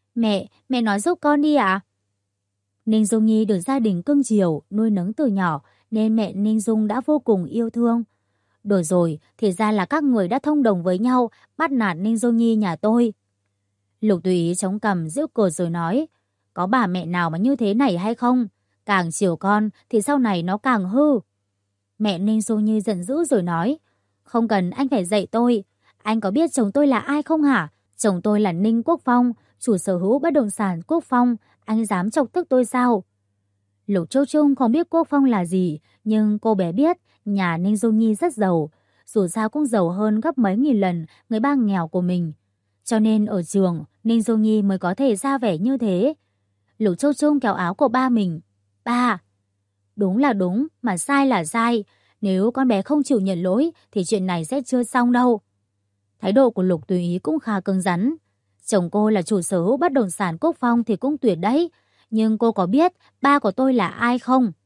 Mẹ nói giúp con đi ạ. Ninh Dung Nhi được gia đình cưng chiều, nuôi nấng từ nhỏ, nên mẹ Ninh Dung đã vô cùng yêu thương. Đổi rồi, thì ra là các người đã thông đồng với nhau, bắt nạt Ninh Dung Nhi nhà tôi. Lục Tùy Ý chống cằm giễu cợt rồi nói, có bà mẹ nào mà như thế này hay không? Càng chiều con thì sau này nó càng hư. Mẹ Ninh Dung Nhi giận dữ rồi nói, không cần anh phải dạy tôi. Anh có biết chồng tôi là ai không hả? Chồng tôi là Ninh Quốc Phong, chủ sở hữu bất động sản Quốc Phong. Anh dám chọc tức tôi sao? Lục Trúc Trúc không biết Quốc Phong là gì, nhưng cô bé biết nhà Ninh Dung Nhi rất giàu. Dù sao cũng giàu hơn gấp mấy nghìn lần người ba nghèo của mình. Cho nên ở trường, Ninh Dung Nhi mới có thể ra vẻ như thế. Lục Trúc Trúc kéo áo của ba mình. Ba, đúng là đúng, mà sai là sai. Nếu con bé không chịu nhận lỗi thì chuyện này sẽ chưa xong đâu. Thái độ của Lục Tùy Ý cũng khá cứng rắn. Chồng cô là chủ sở hữu bất động sản Quốc Phong thì cũng tuyệt đấy. Nhưng cô có biết ba của tôi là ai không?